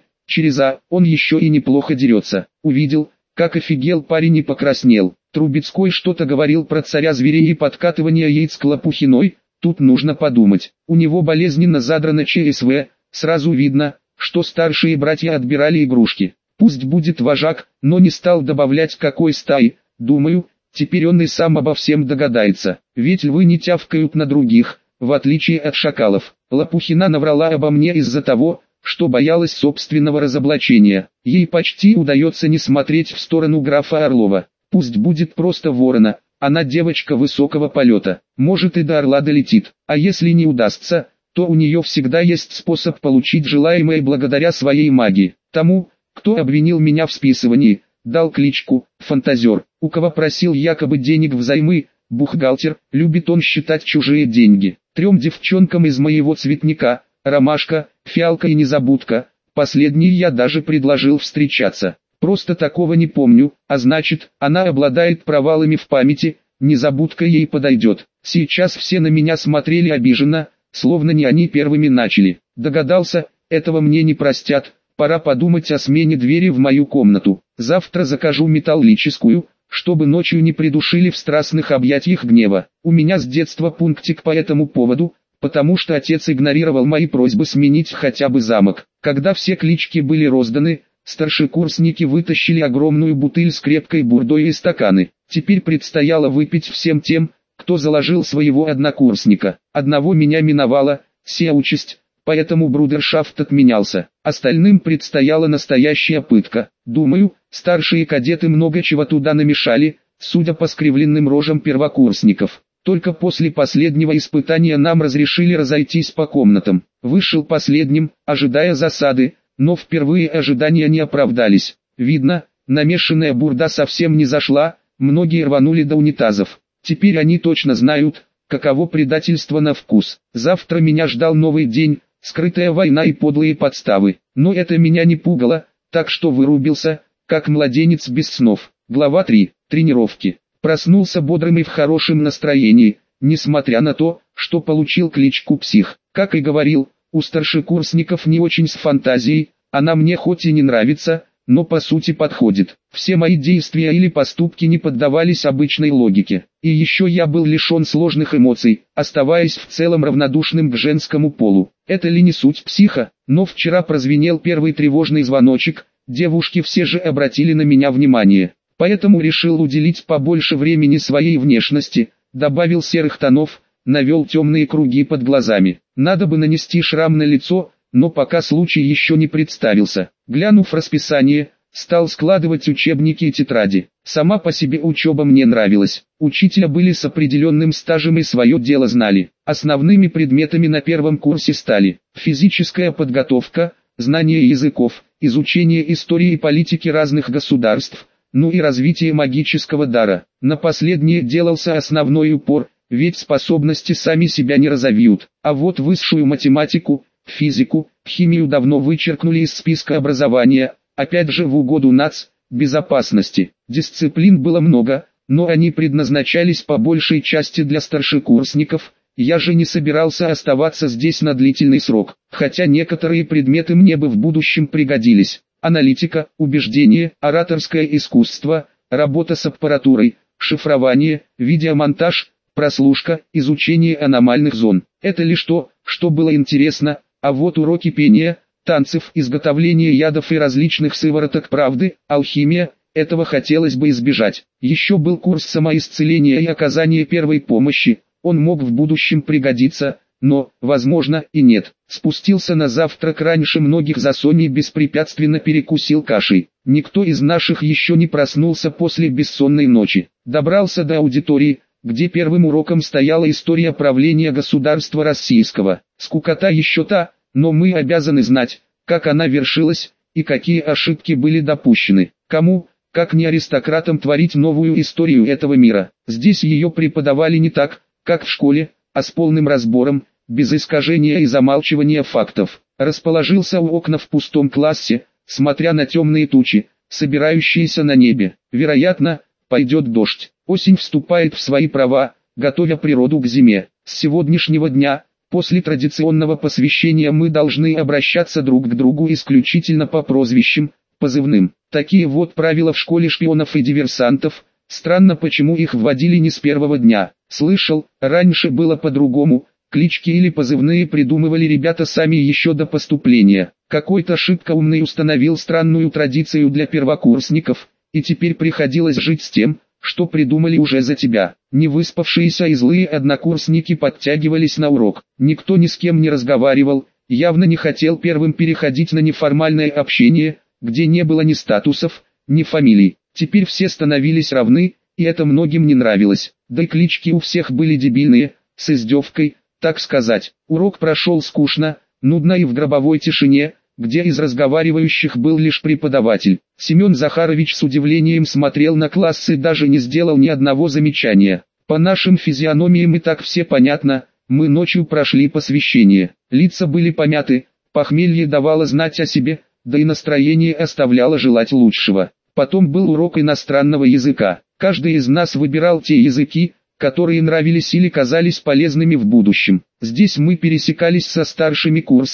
Speaker 1: он еще и неплохо дерется. Увидел, как офигел парень и покраснел. Трубецкой что-то говорил про царя зверей и подкатывание яиц к Лопухиной. Тут нужно подумать. У него болезненно задрано ЧСВ, сразу видно, что старшие братья отбирали игрушки. Пусть будет вожак, но не стал добавлять какой стаи. Думаю, теперь он и сам обо всем догадается. Ведь львы не тявкают на других, в отличие от шакалов. Лопухина наврала обо мне из-за того, что боялась собственного разоблачения. Ей почти удается не смотреть в сторону графа Орлова. Пусть будет просто ворона, она девочка высокого полета, может и до орла долетит. А если не удастся, то у нее всегда есть способ получить желаемое благодаря своей магии. Тому, кто обвинил меня в списывании, дал кличку «Фантазер». У кого просил якобы денег взаймы, бухгалтер, любит он считать чужие деньги. 3 девчонкам из моего цветника, Ромашка, Фиалка и Незабудка, последней я даже предложил встречаться. Просто такого не помню, а значит, она обладает провалами в памяти, Незабудка ей подойдет. Сейчас все на меня смотрели обиженно, словно не они первыми начали. Догадался, этого мне не простят, пора подумать о смене двери в мою комнату. Завтра закажу металлическую, чтобы ночью не придушили в страстных объятиях гнева. У меня с детства пунктик по этому поводу, потому что отец игнорировал мои просьбы сменить хотя бы замок. Когда все клички были розданы, старшекурсники вытащили огромную бутыль с крепкой бурдой и стаканы. Теперь предстояло выпить всем тем, кто заложил своего однокурсника. Одного меня миновала сия участь, поэтому брудершафт отменялся. Остальным предстояла настоящая пытка. Думаю, старшие кадеты много чего туда намешали, судя по скривленным рожам первокурсников. Только после последнего испытания нам разрешили разойтись по комнатам. Вышел последним, ожидая засады, но впервые ожидания не оправдались. Видно, намешанная бурда совсем не зашла, многие рванули до унитазов. Теперь они точно знают, каково предательство на вкус. Завтра меня ждал новый день, скрытая война и подлые подставы. Но это меня не пугало, так что вырубился, как младенец без снов. Глава 3. Тренировки. Проснулся бодрым и в хорошем настроении, несмотря на то, что получил кличку «Псих». Как и говорил, у старшекурсников не очень с фантазией, она мне хоть и не нравится, но по сути подходит. Все мои действия или поступки не поддавались обычной логике. И еще я был лишен сложных эмоций, оставаясь в целом равнодушным к женскому полу. Это ли не суть психа? Но вчера прозвенел первый тревожный звоночек, девушки все же обратили на меня внимание. Поэтому решил уделить побольше времени своей внешности, добавил серых тонов, навел темные круги под глазами. Надо бы нанести шрам на лицо, но пока случай еще не представился. Глянув расписание, стал складывать учебники и тетради. Сама по себе учеба мне нравилась. Учителя были с определенным стажем и свое дело знали. Основными предметами на первом курсе стали физическая подготовка, знание языков, изучение истории и политики разных государств, ну и развитие магического дара. На последнее делался основной упор, ведь способности сами себя не разовьют. А вот высшую математику, физику, химию давно вычеркнули из списка образования, опять же в угоду безопасности. Дисциплин было много, но они предназначались по большей части для старшекурсников. Я же не собирался оставаться здесь на длительный срок, хотя некоторые предметы мне бы в будущем пригодились. Аналитика, убеждение, ораторское искусство, работа с аппаратурой, шифрование, видеомонтаж, прослушка, изучение аномальных зон. Это лишь то, что было интересно, а вот уроки пения, танцев, изготовления ядов и различных сывороток правды, алхимия, этого хотелось бы избежать. Еще был курс самоисцеления и оказания первой помощи, он мог в будущем пригодиться, но, возможно, и нет. Спустился на завтрак раньше многих за Соней, беспрепятственно перекусил кашей. Никто из наших еще не проснулся после бессонной ночи. Добрался до аудитории, где первым уроком стояла история правления государства российского. Скукота еще та, но мы обязаны знать, как она вершилась, и какие ошибки были допущены. Кому, как не аристократам, творить новую историю этого мира? Здесь ее преподавали не так, как в школе, а с полным разбором, без искажения и замалчивания фактов. Расположился у окна в пустом классе, смотря на темные тучи, собирающиеся на небе. Вероятно, пойдет дождь. Осень вступает в свои права, готовя природу к зиме. С сегодняшнего дня, после традиционного посвящения, мы должны обращаться друг к другу исключительно по прозвищам, позывным. Такие вот правила в школе шпионов и диверсантов. Странно, почему их вводили не с первого дня. Слышал, раньше было по-другому. Клички или позывные придумывали ребята сами еще до поступления. Какой-то шибко умный установил странную традицию для первокурсников, и теперь приходилось жить с тем, что придумали уже за тебя. Невыспавшиеся и злые однокурсники подтягивались на урок. Никто ни с кем не разговаривал, явно не хотел первым переходить на неформальное общение, где не было ни статусов, ни фамилий. Теперь все становились равны, и это многим не нравилось. Да и клички у всех были дебильные, с издевкой, так сказать. Урок прошел скучно, нудно и в гробовой тишине, где из разговаривающих был лишь преподаватель. Семен Захарович с удивлением смотрел на класс и даже не сделал ни одного замечания. По нашим физиономиям и так все понятно, мы ночью прошли посвящение. Лица были помяты, похмелье давало знать о себе, да и настроение оставляло желать лучшего. Потом был урок иностранного языка. Каждый из нас выбирал те языки, которые нравились или казались полезными в будущем. Здесь мы пересекались со старшими курсами,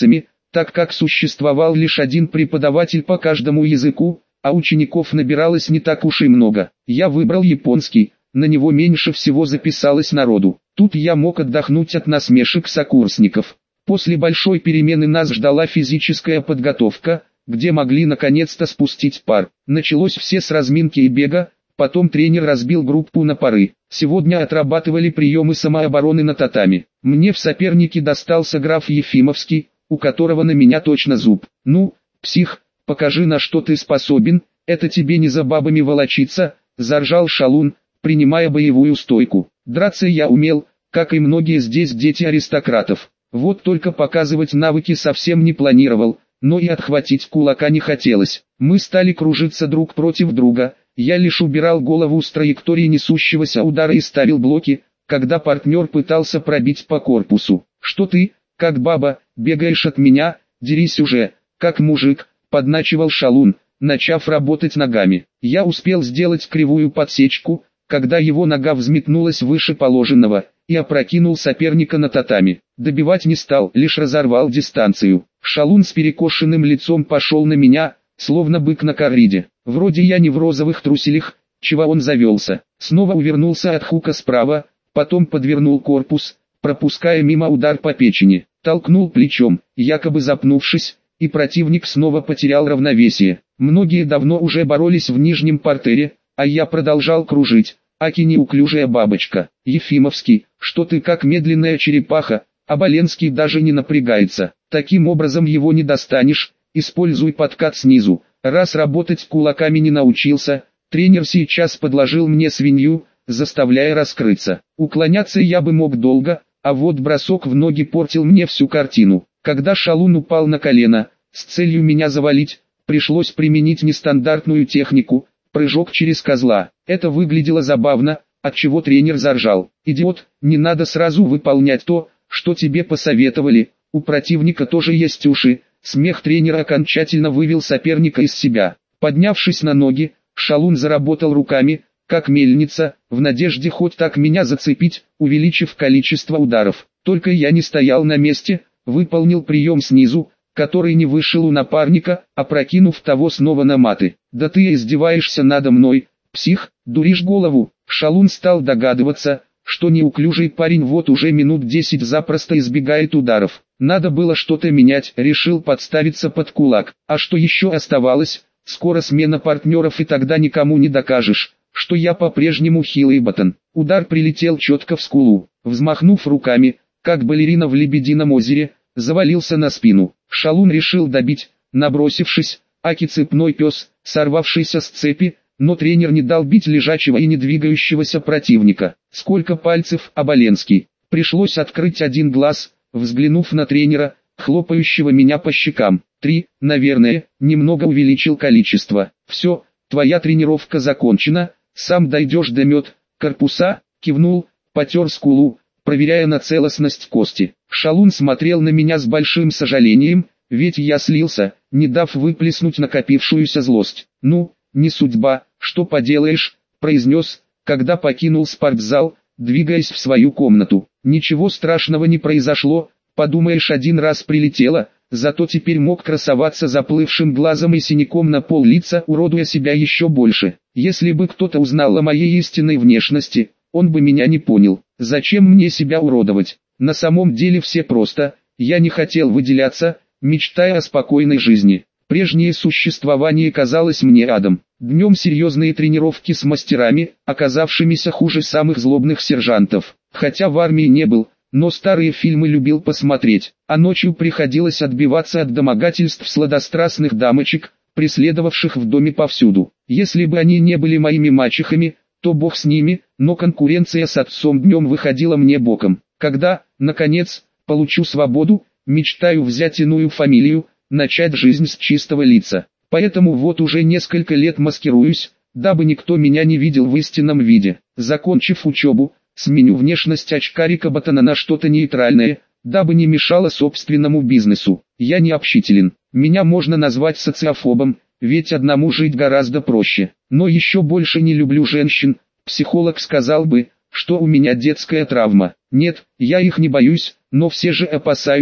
Speaker 1: так как существовал лишь один преподаватель по каждому языку, а учеников набиралось не так уж и много. Я выбрал японский, на него меньше всего записалось народу. Тут я мог отдохнуть от насмешек сокурсников. После большой перемены нас ждала физическая подготовка, где могли наконец-то спустить пар. Началось все с разминки и бега, потом тренер разбил группу на пары. Сегодня отрабатывали приемы самообороны на татами. Мне в сопернике достался граф Ефимовский, у которого на меня точно зуб. «Ну, псих, покажи, на что ты способен, это тебе не за бабами волочиться», — заржал шалун, принимая боевую стойку. Драться я умел, как и многие здесь дети аристократов. Вот только показывать навыки совсем не планировал, но и отхватить кулака не хотелось. Мы стали кружиться друг против друга, я лишь убирал голову с траектории несущегося удара и ставил блоки, когда партнер пытался пробить по корпусу. «Что ты, как баба, бегаешь от меня, дерись уже, как мужик», — подначивал шалун, начав работать ногами. Я успел сделать кривую подсечку, когда его нога взметнулась выше положенного, и опрокинул соперника на татами. Добивать не стал, лишь разорвал дистанцию. Шалун с перекошенным лицом пошел на меня, словно бык на корриде. Вроде я не в розовых труселях, чего он завелся. Снова увернулся от хука справа, потом подвернул корпус, пропуская мимо удар по печени. Толкнул плечом, якобы запнувшись, и противник снова потерял равновесие. Многие давно уже боролись в нижнем партере, а я продолжал кружить. Аки неуклюжая бабочка. «Ефимовский, что ты как медленная черепаха», а Боленский даже не напрягается. Таким образом его не достанешь, используй подкат снизу. Раз работать кулаками не научился, тренер сейчас подложил мне свинью, заставляя раскрыться. Уклоняться я бы мог долго, а вот бросок в ноги портил мне всю картину. Когда шалун упал на колено, с целью меня завалить, пришлось применить нестандартную технику, прыжок через козла. Это выглядело забавно, отчего тренер заржал. «Идиот, не надо сразу выполнять то, что тебе посоветовали, у противника тоже есть уши». Смех тренера окончательно вывел соперника из себя. Поднявшись на ноги, шалун заработал руками, как мельница, в надежде хоть так меня зацепить, увеличив количество ударов. Только я не стоял на месте, выполнил прием снизу, который не вышел у напарника, опрокинув того снова на маты. «Да ты издеваешься надо мной, псих, дуришь голову». Шалун стал догадываться, что неуклюжий парень вот уже минут 10 запросто избегает ударов. Надо было что-то менять, решил подставиться под кулак. А что еще оставалось? Скоро смена партнеров, и тогда никому не докажешь, что я по-прежнему хилый ботан. Удар прилетел четко в скулу. Взмахнув руками, как балерина в Лебедином озере, завалился на спину. Шалун решил добить, набросившись, аки цепной пес, сорвавшийся с цепи, но тренер не дал бить лежачего и не двигающегося противника. «Сколько пальцев, Оболенский?» Пришлось открыть один глаз, взглянув на тренера, хлопающего меня по щекам. 3, наверное, немного увеличил количество. «Все, твоя тренировка закончена, сам дойдешь до корпуса», кивнул, потер скулу, проверяя на целостность кости. Шалун смотрел на меня с большим сожалением, ведь я слился, не дав выплеснуть накопившуюся злость. «Ну, не судьба, что поделаешь», произнес, когда покинул спортзал, двигаясь в свою комнату. «Ничего страшного не произошло, подумаешь, один раз прилетело», зато теперь мог красоваться заплывшим глазом и синяком на пол лица, уродуя себя еще больше. Если бы кто-то узнал о моей истинной внешности, он бы меня не понял. Зачем мне себя уродовать? На самом деле все просто, я не хотел выделяться, мечтая о спокойной жизни. Прежнее существование казалось мне адом. Днем серьезные тренировки с мастерами, оказавшимися хуже самых злобных сержантов. Хотя в армии не был, но старые фильмы любил посмотреть, а ночью приходилось отбиваться от домогательств сладострастных дамочек, преследовавших в доме повсюду. Если бы они не были моими мачехами, то бог с ними, но конкуренция с отцом днем выходила мне боком. Когда, наконец, получу свободу, мечтаю взять иную фамилию, начать жизнь с чистого лица. Поэтому вот уже несколько лет маскируюсь, дабы никто меня не видел в истинном виде. Закончив учебу, сменю внешность очкарика-ботана на что-то нейтральное, дабы не мешало собственному бизнесу. Я не общителен, меня можно назвать социофобом, ведь одному жить гораздо проще. Но еще больше не люблю женщин, психолог сказал бы, что у меня детская травма. Нет, я их не боюсь, но все же опасаюсь,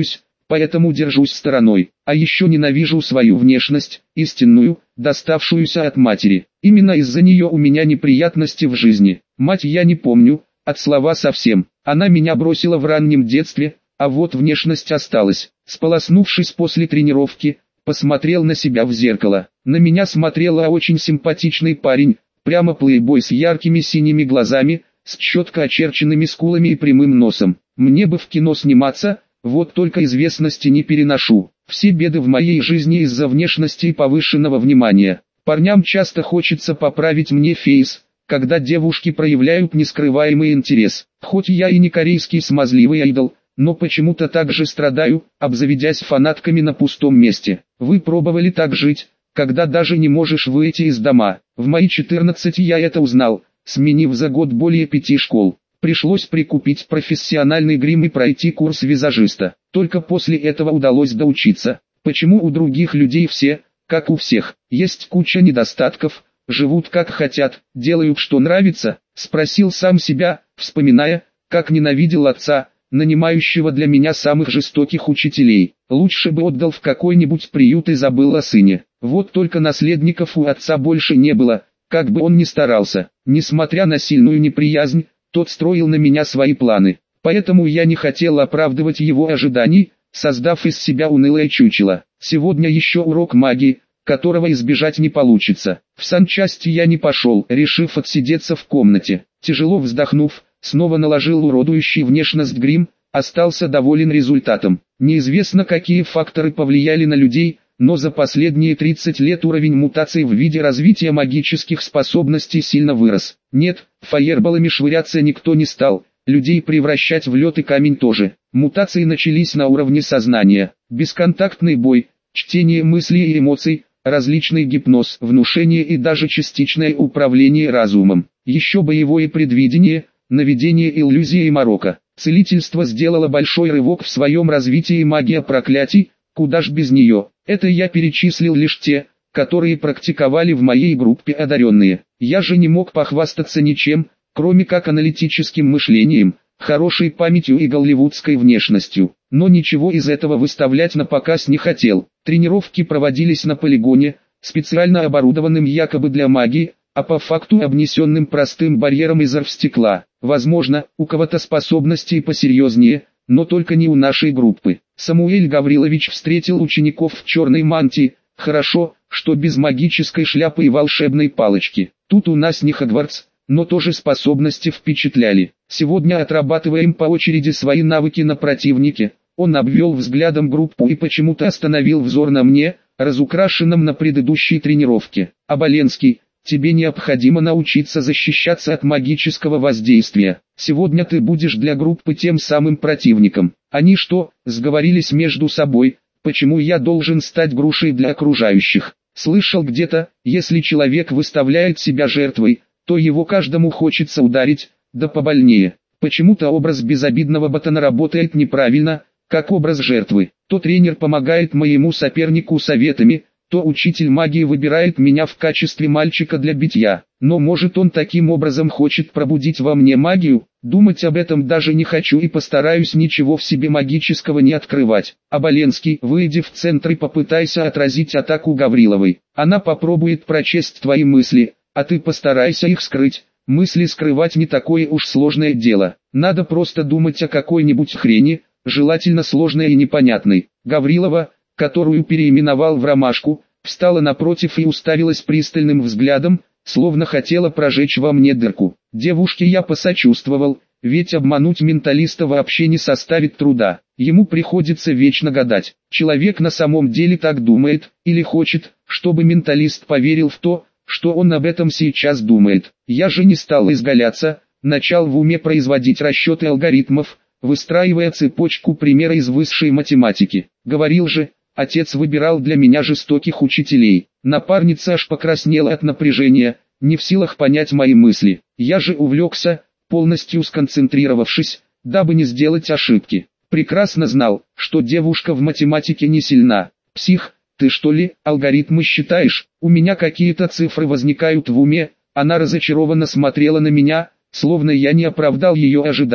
Speaker 1: поэтому держусь стороной. А еще ненавижу свою внешность, истинную, доставшуюся от матери. Именно из-за нее у меня неприятности в жизни. Мать я не помню, от слова совсем. Она меня бросила в раннем детстве, а вот внешность осталась. Сполоснувшись после тренировки, посмотрел на себя в зеркало. На меня смотрел очень симпатичный парень, прямо плейбой с яркими синими глазами, с четко очерченными скулами и прямым носом. Мне бы в кино сниматься, вот только известности не переношу. Все беды в моей жизни из-за внешности и повышенного внимания. Парням часто хочется поправить мне фейс, когда девушки проявляют нескрываемый интерес. Хоть я и не корейский смазливый айдол, но почему-то так же страдаю, обзаведясь фанатками на пустом месте. Вы пробовали так жить, когда даже не можешь выйти из дома? В мои 14 я это узнал, сменив за год более 5 школ. Пришлось прикупить профессиональный грим и пройти курс визажиста. Только после этого удалось доучиться. Почему у других людей все, как у всех, есть куча недостатков, живут как хотят, делают что нравится? Спросил сам себя, вспоминая, как ненавидел отца, нанимающего для меня самых жестоких учителей. Лучше бы отдал в какой-нибудь приют и забыл о сыне. Вот только наследников у отца больше не было, как бы он ни старался. Несмотря на сильную неприязнь, тот строил на меня свои планы. Поэтому я не хотел оправдывать его ожиданий, создав из себя унылое чучело. Сегодня еще урок магии, которого избежать не получится. В санчасти я не пошел, решив отсидеться в комнате. Тяжело вздохнув, снова наложил уродующий внешность грим, остался доволен результатом. Неизвестно, какие факторы повлияли на людей, но за последние 30 лет уровень мутаций в виде развития магических способностей сильно вырос. Нет, фаерболами швыряться никто не стал, людей превращать в лед и камень тоже. Мутации начались на уровне сознания. Бесконтактный бой, чтение мыслей и эмоций, различный гипноз, внушение и даже частичное управление разумом. Еще боевое предвидение, наведение иллюзии и морока. Целительство сделало большой рывок в своем развитии, магия проклятий, куда ж без нее. Это я перечислил лишь те, которые практиковали в моей группе одаренные. Я же не мог похвастаться ничем, кроме как аналитическим мышлением, хорошей памятью и голливудской внешностью. Но ничего из этого выставлять на показ не хотел. Тренировки проводились на полигоне, специально оборудованным якобы для магии, а по факту обнесенным простым барьером из оргстекла. Возможно, у кого-то способности посерьезнее, но только не у нашей группы. Самуэль Гаврилович встретил учеников в черной мантии. Хорошо, что без магической шляпы и волшебной палочки. Тут у нас не Хогвартс, но тоже способности впечатляли. Сегодня отрабатываем по очереди свои навыки на противнике. Он обвел взглядом группу и почему-то остановил взор на мне, разукрашенном на предыдущей тренировке. Оболенский, тебе необходимо научиться защищаться от магического воздействия. Сегодня ты будешь для группы тем самым противником. Они что, сговорились между собой, почему я должен стать грушей для окружающих? Слышал где-то, если человек выставляет себя жертвой, то его каждому хочется ударить, да побольнее. Почему-то образ безобидного ботана работает неправильно, как образ жертвы. То тренер помогает моему сопернику советами, то учитель магии выбирает меня в качестве мальчика для битья. Но может он таким образом хочет пробудить во мне магию? Думать об этом даже не хочу и постараюсь ничего в себе магического не открывать. Оболенский, выйди в центр и попытайся отразить атаку Гавриловой. Она попробует прочесть твои мысли, а ты постарайся их скрыть. Мысли скрывать не такое уж сложное дело. Надо просто думать о какой-нибудь хрени, желательно сложной и непонятной. Гаврилова, которую переименовал в Ромашку, встала напротив и уставилась пристальным взглядом, словно хотела прожечь во мне дырку. Девушке я посочувствовал, ведь обмануть менталиста вообще не составит труда. Ему приходится вечно гадать, человек на самом деле так думает, или хочет, чтобы менталист поверил в то, что он об этом сейчас думает. Я же не стал изгаляться, начал в уме производить расчеты алгоритмов, выстраивая цепочку примера из высшей математики. Говорил же, отец выбирал для меня жестоких учителей. Напарница аж покраснела от напряжения, не в силах понять мои мысли. Я же увлекся, полностью сконцентрировавшись, дабы не сделать ошибки. Прекрасно знал, что девушка в математике не сильна. Псих, ты что ли, алгоритмы считаешь? У меня какие-то цифры возникают в уме. Она разочарованно смотрела на меня, словно я не оправдал ее ожиданий.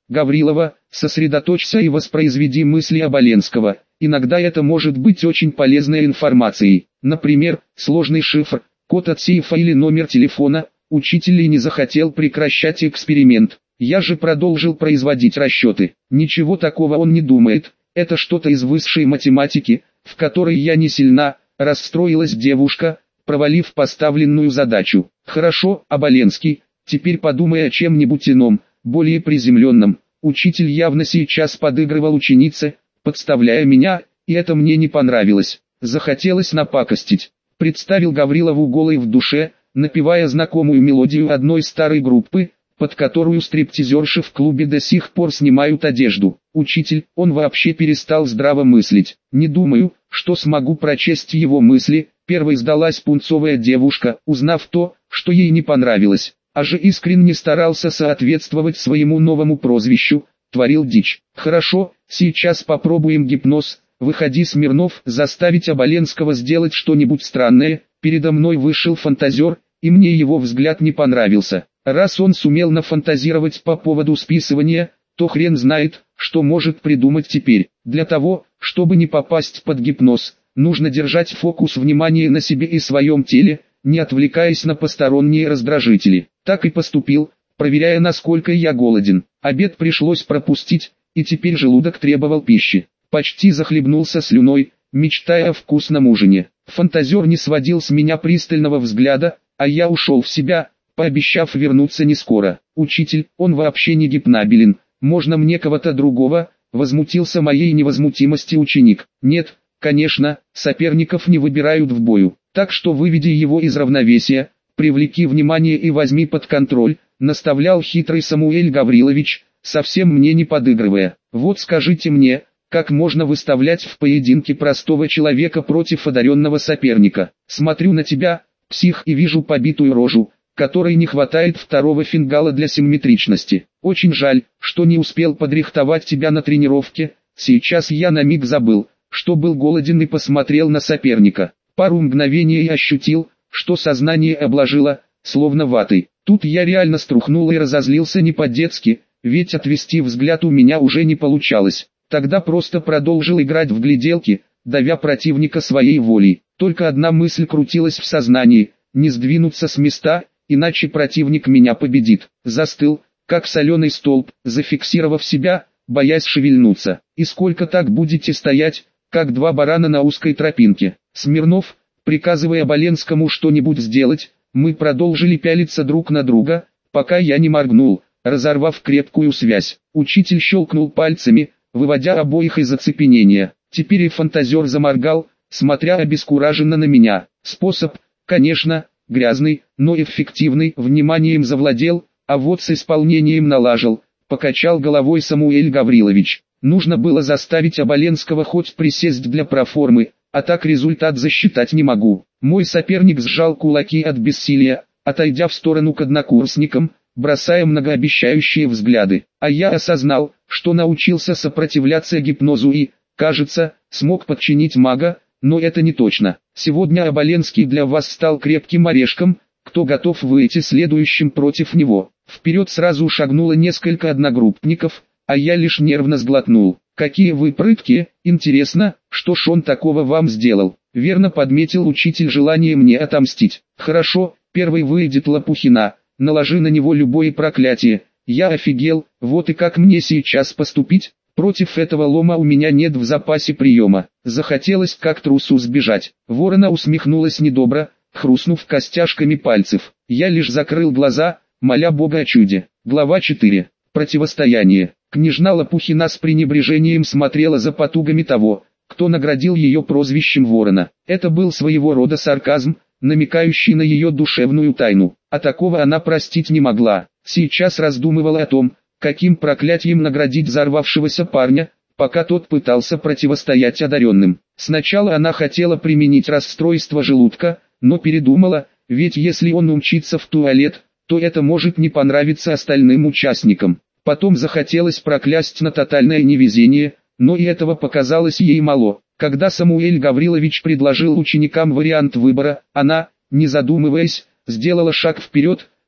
Speaker 1: Гаврилова, сосредоточься и воспроизведи мысли Оболенского. Иногда это может быть очень полезной информацией. Например, сложный шифр, код от сейфа или номер телефона. Учитель и не захотел прекращать эксперимент. Я же продолжил производить расчеты. Ничего такого он не думает. Это что-то из высшей математики, в которой я не сильна. Расстроилась девушка, провалив поставленную задачу. Хорошо, Оболенский, теперь подумай о чем-нибудь ином, более приземленном. Учитель явно сейчас подыгрывал ученице, подставляя меня, и это мне не понравилось. Захотелось напакостить. Представил Гаврилову голой в душе, напевая знакомую мелодию одной старой группы, под которую стриптизерши в клубе до сих пор снимают одежду. Учитель, он вообще перестал здраво мыслить. Не думаю, что смогу прочесть его мысли. Первой сдалась пунцовая девушка, узнав то, что ей не понравилось. А же искренне старался соответствовать своему новому прозвищу, творил дичь. Хорошо, сейчас попробуем гипноз. Выходи, Смирнов, заставить Оболенского сделать что-нибудь странное. Передо мной вышел фантазер, и мне его взгляд не понравился. Раз он сумел нафантазировать по поводу списывания, то хрен знает, что может придумать теперь. Для того, чтобы не попасть под гипноз, нужно держать фокус внимания на себе и своем теле, не отвлекаясь на посторонние раздражители. Так и поступил, проверяя, насколько я голоден. Обед пришлось пропустить, и теперь желудок требовал пищи. Почти захлебнулся слюной, мечтая о вкусном ужине. Фантазер не сводил с меня пристального взгляда, а я ушел в себя, пообещав вернуться не скоро. Учитель, он вообще не гипнабелен, можно мне кого-то другого, возмутился моей невозмутимости ученик. Нет, конечно, соперников не выбирают в бою, так что выведи его из равновесия, привлеки внимание и возьми под контроль, наставлял хитрый Самуэль Гаврилович, совсем мне не подыгрывая. Вот скажите мне, как можно выставлять в поединке простого человека против одаренного соперника? Смотрю на тебя, псих, и вижу побитую рожу, которой не хватает второго фингала для симметричности. Очень жаль, что не успел подрихтовать тебя на тренировке. Сейчас я на миг забыл, что был голоден, и посмотрел на соперника. Пару мгновений и ощутил, что сознание обложило, словно ватой. Тут я реально струхнул и разозлился не по-детски, ведь отвести взгляд у меня уже не получалось. Тогда просто продолжил играть в гляделки, давя противника своей волей. Только одна мысль крутилась в сознании: не сдвинуться с места, иначе противник меня победит. Застыл, как соленый столб, зафиксировав себя, боясь шевельнуться. И сколько так будете стоять, как два барана на узкой тропинке? Смирнов, приказывая Оболенскому что-нибудь сделать, мы продолжили пялиться друг на друга, пока я не моргнул, разорвав крепкую связь. Учитель щелкнул пальцами, выводя обоих из оцепенения. Теперь и фантазер заморгал, смотря обескураженно на меня. Способ, конечно, грязный, но эффективный, вниманием завладел, а вот с исполнением налажал, покачал головой Самуэль Гаврилович. Нужно было заставить Оболенского хоть присесть для проформы, а так результат засчитать не могу. Мой соперник сжал кулаки от бессилия, отойдя в сторону к однокурсникам, бросая многообещающие взгляды. А я осознал, что научился сопротивляться гипнозу и, кажется, смог подчинить мага, но это не точно. Сегодня Оболенский для вас стал крепким орешком, кто готов выйти следующим против него. Вперед сразу шагнуло несколько одногруппников, а я лишь нервно сглотнул. Какие вы прыткие, интересно, что ж он такого вам сделал? Верно подметил учитель желание мне отомстить. Хорошо, первый выйдет Лопухина, наложи на него любое проклятие. Я офигел, вот и как мне сейчас поступить? Против этого лома у меня нет в запасе приема. Захотелось как трусу сбежать. Ворона усмехнулась недобро, хрустнув костяшками пальцев. Я лишь закрыл глаза, моля Бога о чуде. Глава 4. Противостояние. Княжна Лопухина с пренебрежением смотрела за потугами того, кто наградил ее прозвищем Ворона. Это был своего рода сарказм, намекающий на ее душевную тайну. А такого она простить не могла. Сейчас раздумывала о том, каким проклятием наградить взорвавшегося парня, пока тот пытался противостоять одаренным. Сначала она хотела применить расстройство желудка, но передумала, ведь если он умчится в туалет, то это может не понравиться остальным участникам. Потом захотелось проклясть на тотальное невезение, но и этого показалось ей мало. Когда Самуэль Гаврилович предложил ученикам вариант выбора, она, не задумываясь, сделала шаг вперед,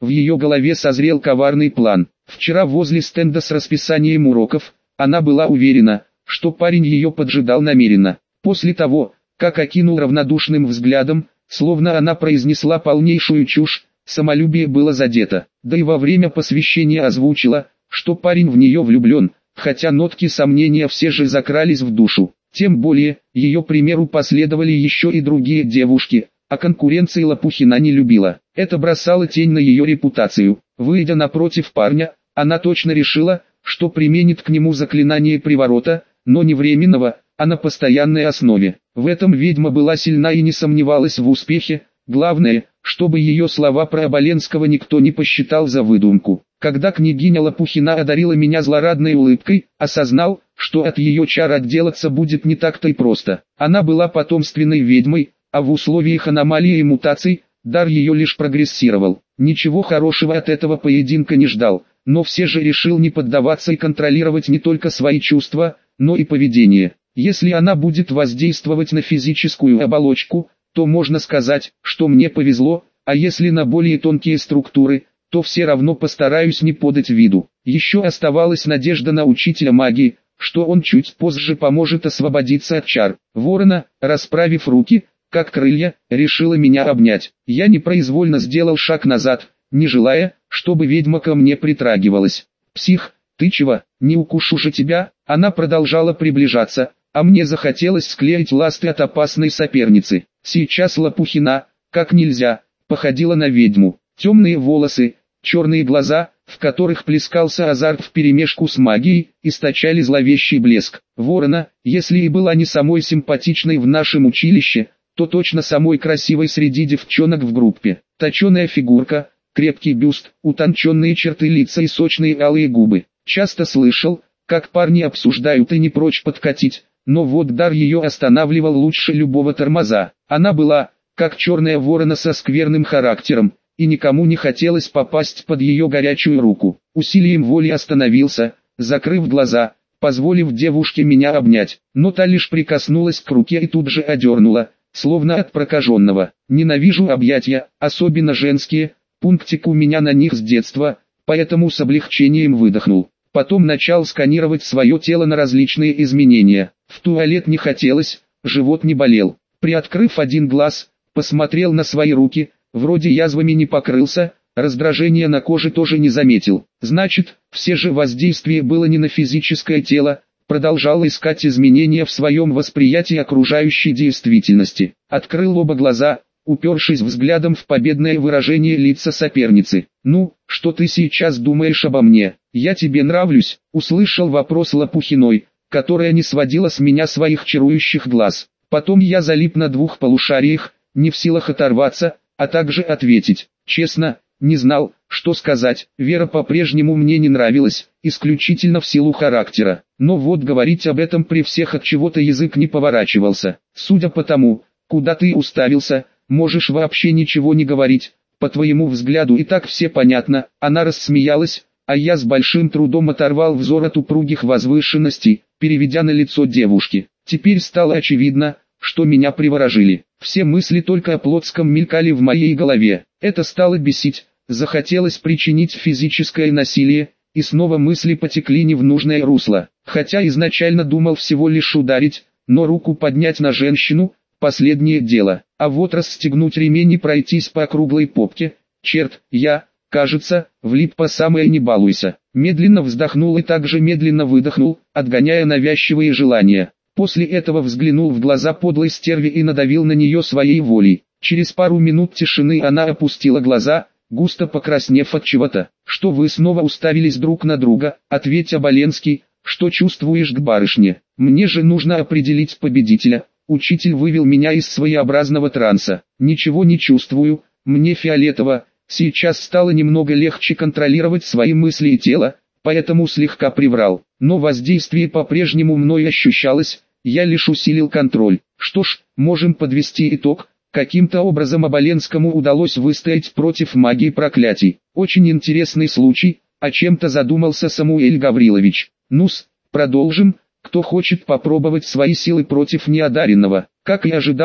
Speaker 1: в ее голове созрел коварный план. Вчера возле стенда с расписанием уроков, она была уверена, что парень ее поджидал намеренно. После того, как окинул равнодушным взглядом, словно она произнесла полнейшую чушь, самолюбие было задето. Да и во время посвящения озвучила, что парень в нее влюблен, хотя нотки сомнения все же закрались в душу. Тем более, ее примеру последовали еще и другие девушки, а конкуренции Лопухина не любила. Это бросало тень на ее репутацию. Выйдя напротив парня, она точно решила, что применит к нему заклинание приворота, но не временного, а на постоянной основе. В этом ведьма была сильна и не сомневалась в успехе. Главное, чтобы ее слова про Оболенского никто не посчитал за выдумку. Когда княгиня Лопухина одарила меня злорадной улыбкой, осознал, что от ее чар отделаться будет не так-то и просто. Она была потомственной ведьмой, а в условиях аномалии и мутаций, дар ее лишь прогрессировал. Ничего хорошего от этого поединка не ждал, но все же решил не поддаваться и контролировать не только свои чувства, но и поведение. Если она будет воздействовать на физическую оболочку, то можно сказать, что мне повезло, а если на более тонкие структуры, то все равно постараюсь не подать виду. Еще оставалась надежда на учителя магии, что он чуть позже поможет освободиться от чар. Ворона, расправив руки, как крылья, решила меня обнять. Я непроизвольно сделал шаг назад, не желая, чтобы ведьма ко мне притрагивалась. «Псих, ты чего, не укушу же тебя?» Она продолжала приближаться, а мне захотелось склеить ласты от опасной соперницы. Сейчас Лопухина, как нельзя, походила на ведьму. Темные волосы, черные глаза, в которых плескался азарт вперемешку с магией, источали зловещий блеск. Ворона, если и была не самой симпатичной в нашем училище, то точно самой красивой среди девчонок в группе. Точеная фигурка, крепкий бюст, утонченные черты лица и сочные алые губы. Часто слышал, как парни обсуждают и не прочь подкатить, но вот дар ее останавливал лучше любого тормоза. Она была, как черная ворона со скверным характером, и никому не хотелось попасть под ее горячую руку. Усилием воли остановился, закрыв глаза, позволив девушке меня обнять, но та лишь прикоснулась к руке и тут же одернула, словно от прокаженного. Ненавижу объятия, особенно женские, пунктик у меня на них с детства, поэтому с облегчением выдохнул. Потом начал сканировать свое тело на различные изменения. В туалет не хотелось, живот не болел. Приоткрыв один глаз, посмотрел на свои руки, вроде язвами не покрылся, раздражения на коже тоже не заметил. Значит, все же воздействие было не на физическое тело, продолжал искать изменения в своем восприятии окружающей действительности. Открыл оба глаза, упершись взглядом в победное выражение лица соперницы. «Ну, что ты сейчас думаешь обо мне? Я тебе нравлюсь?» Услышал вопрос Лопухиной, которая не сводила с меня своих чарующих глаз. Потом я залип на двух полушариях, не в силах оторваться, а также ответить. Честно, не знал, что сказать. Вера по-прежнему мне не нравилась, исключительно в силу характера. Но вот говорить об этом при всех от чего-то язык не поворачивался. Судя по тому, куда ты уставился, можешь вообще ничего не говорить. По твоему взгляду и так все понятно. Она рассмеялась, а я с большим трудом оторвал взор от упругих возвышенностей, переведя на лицо девушки. Теперь стало очевидно, что меня приворожили. Все мысли только о Плотском мелькали в моей голове. Это стало бесить, захотелось причинить физическое насилие, и снова мысли потекли не в нужное русло. Хотя изначально думал всего лишь ударить, но руку поднять на женщину – последнее дело. А вот расстегнуть ремень и пройтись по круглой попке – черт, я, кажется, влип по самое не балуйся. Медленно вздохнул и также медленно выдохнул, отгоняя навязчивые желания. После этого взглянул в глаза подлой стерве и надавил на нее своей волей. Через пару минут тишины она опустила глаза, густо покраснев от чего-то. «Что вы снова уставились друг на друга?» «Ответь, Оболенский, что чувствуешь к барышне? Мне же нужно определить победителя». Учитель вывел меня из своеобразного транса. «Ничего не чувствую, мне фиолетово». Сейчас стало немного легче контролировать свои мысли и тело, поэтому слегка приврал. Но воздействие по-прежнему мной ощущалось, я лишь усилил контроль. Что ж, можем подвести итог. Каким-то образом Оболенскому удалось выстоять против магии проклятий. Очень интересный случай, о чем-то задумался Самуэль Гаврилович. Ну-с, продолжим. Кто хочет попробовать свои силы против неодаренного? Как и ожидалось,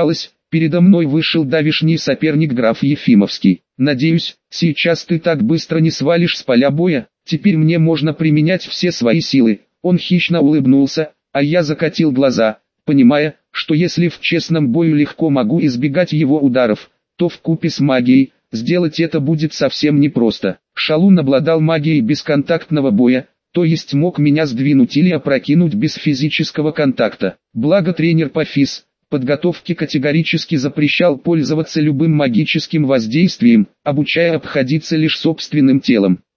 Speaker 1: Передо мной вышел давишний соперник граф Ефимовский. Надеюсь, сейчас ты так быстро не свалишь с поля боя, теперь мне можно применять все свои силы. Он хищно улыбнулся, а я закатил глаза, понимая, что если в честном бою легко могу избегать его ударов, то вкупе с магией, сделать это будет совсем непросто. Шалун обладал магией бесконтактного боя, то есть мог меня сдвинуть или опрокинуть без физического контакта. Благо тренер по подготовке категорически запрещал пользоваться любым магическим воздействием, обучая обходиться лишь собственным телом.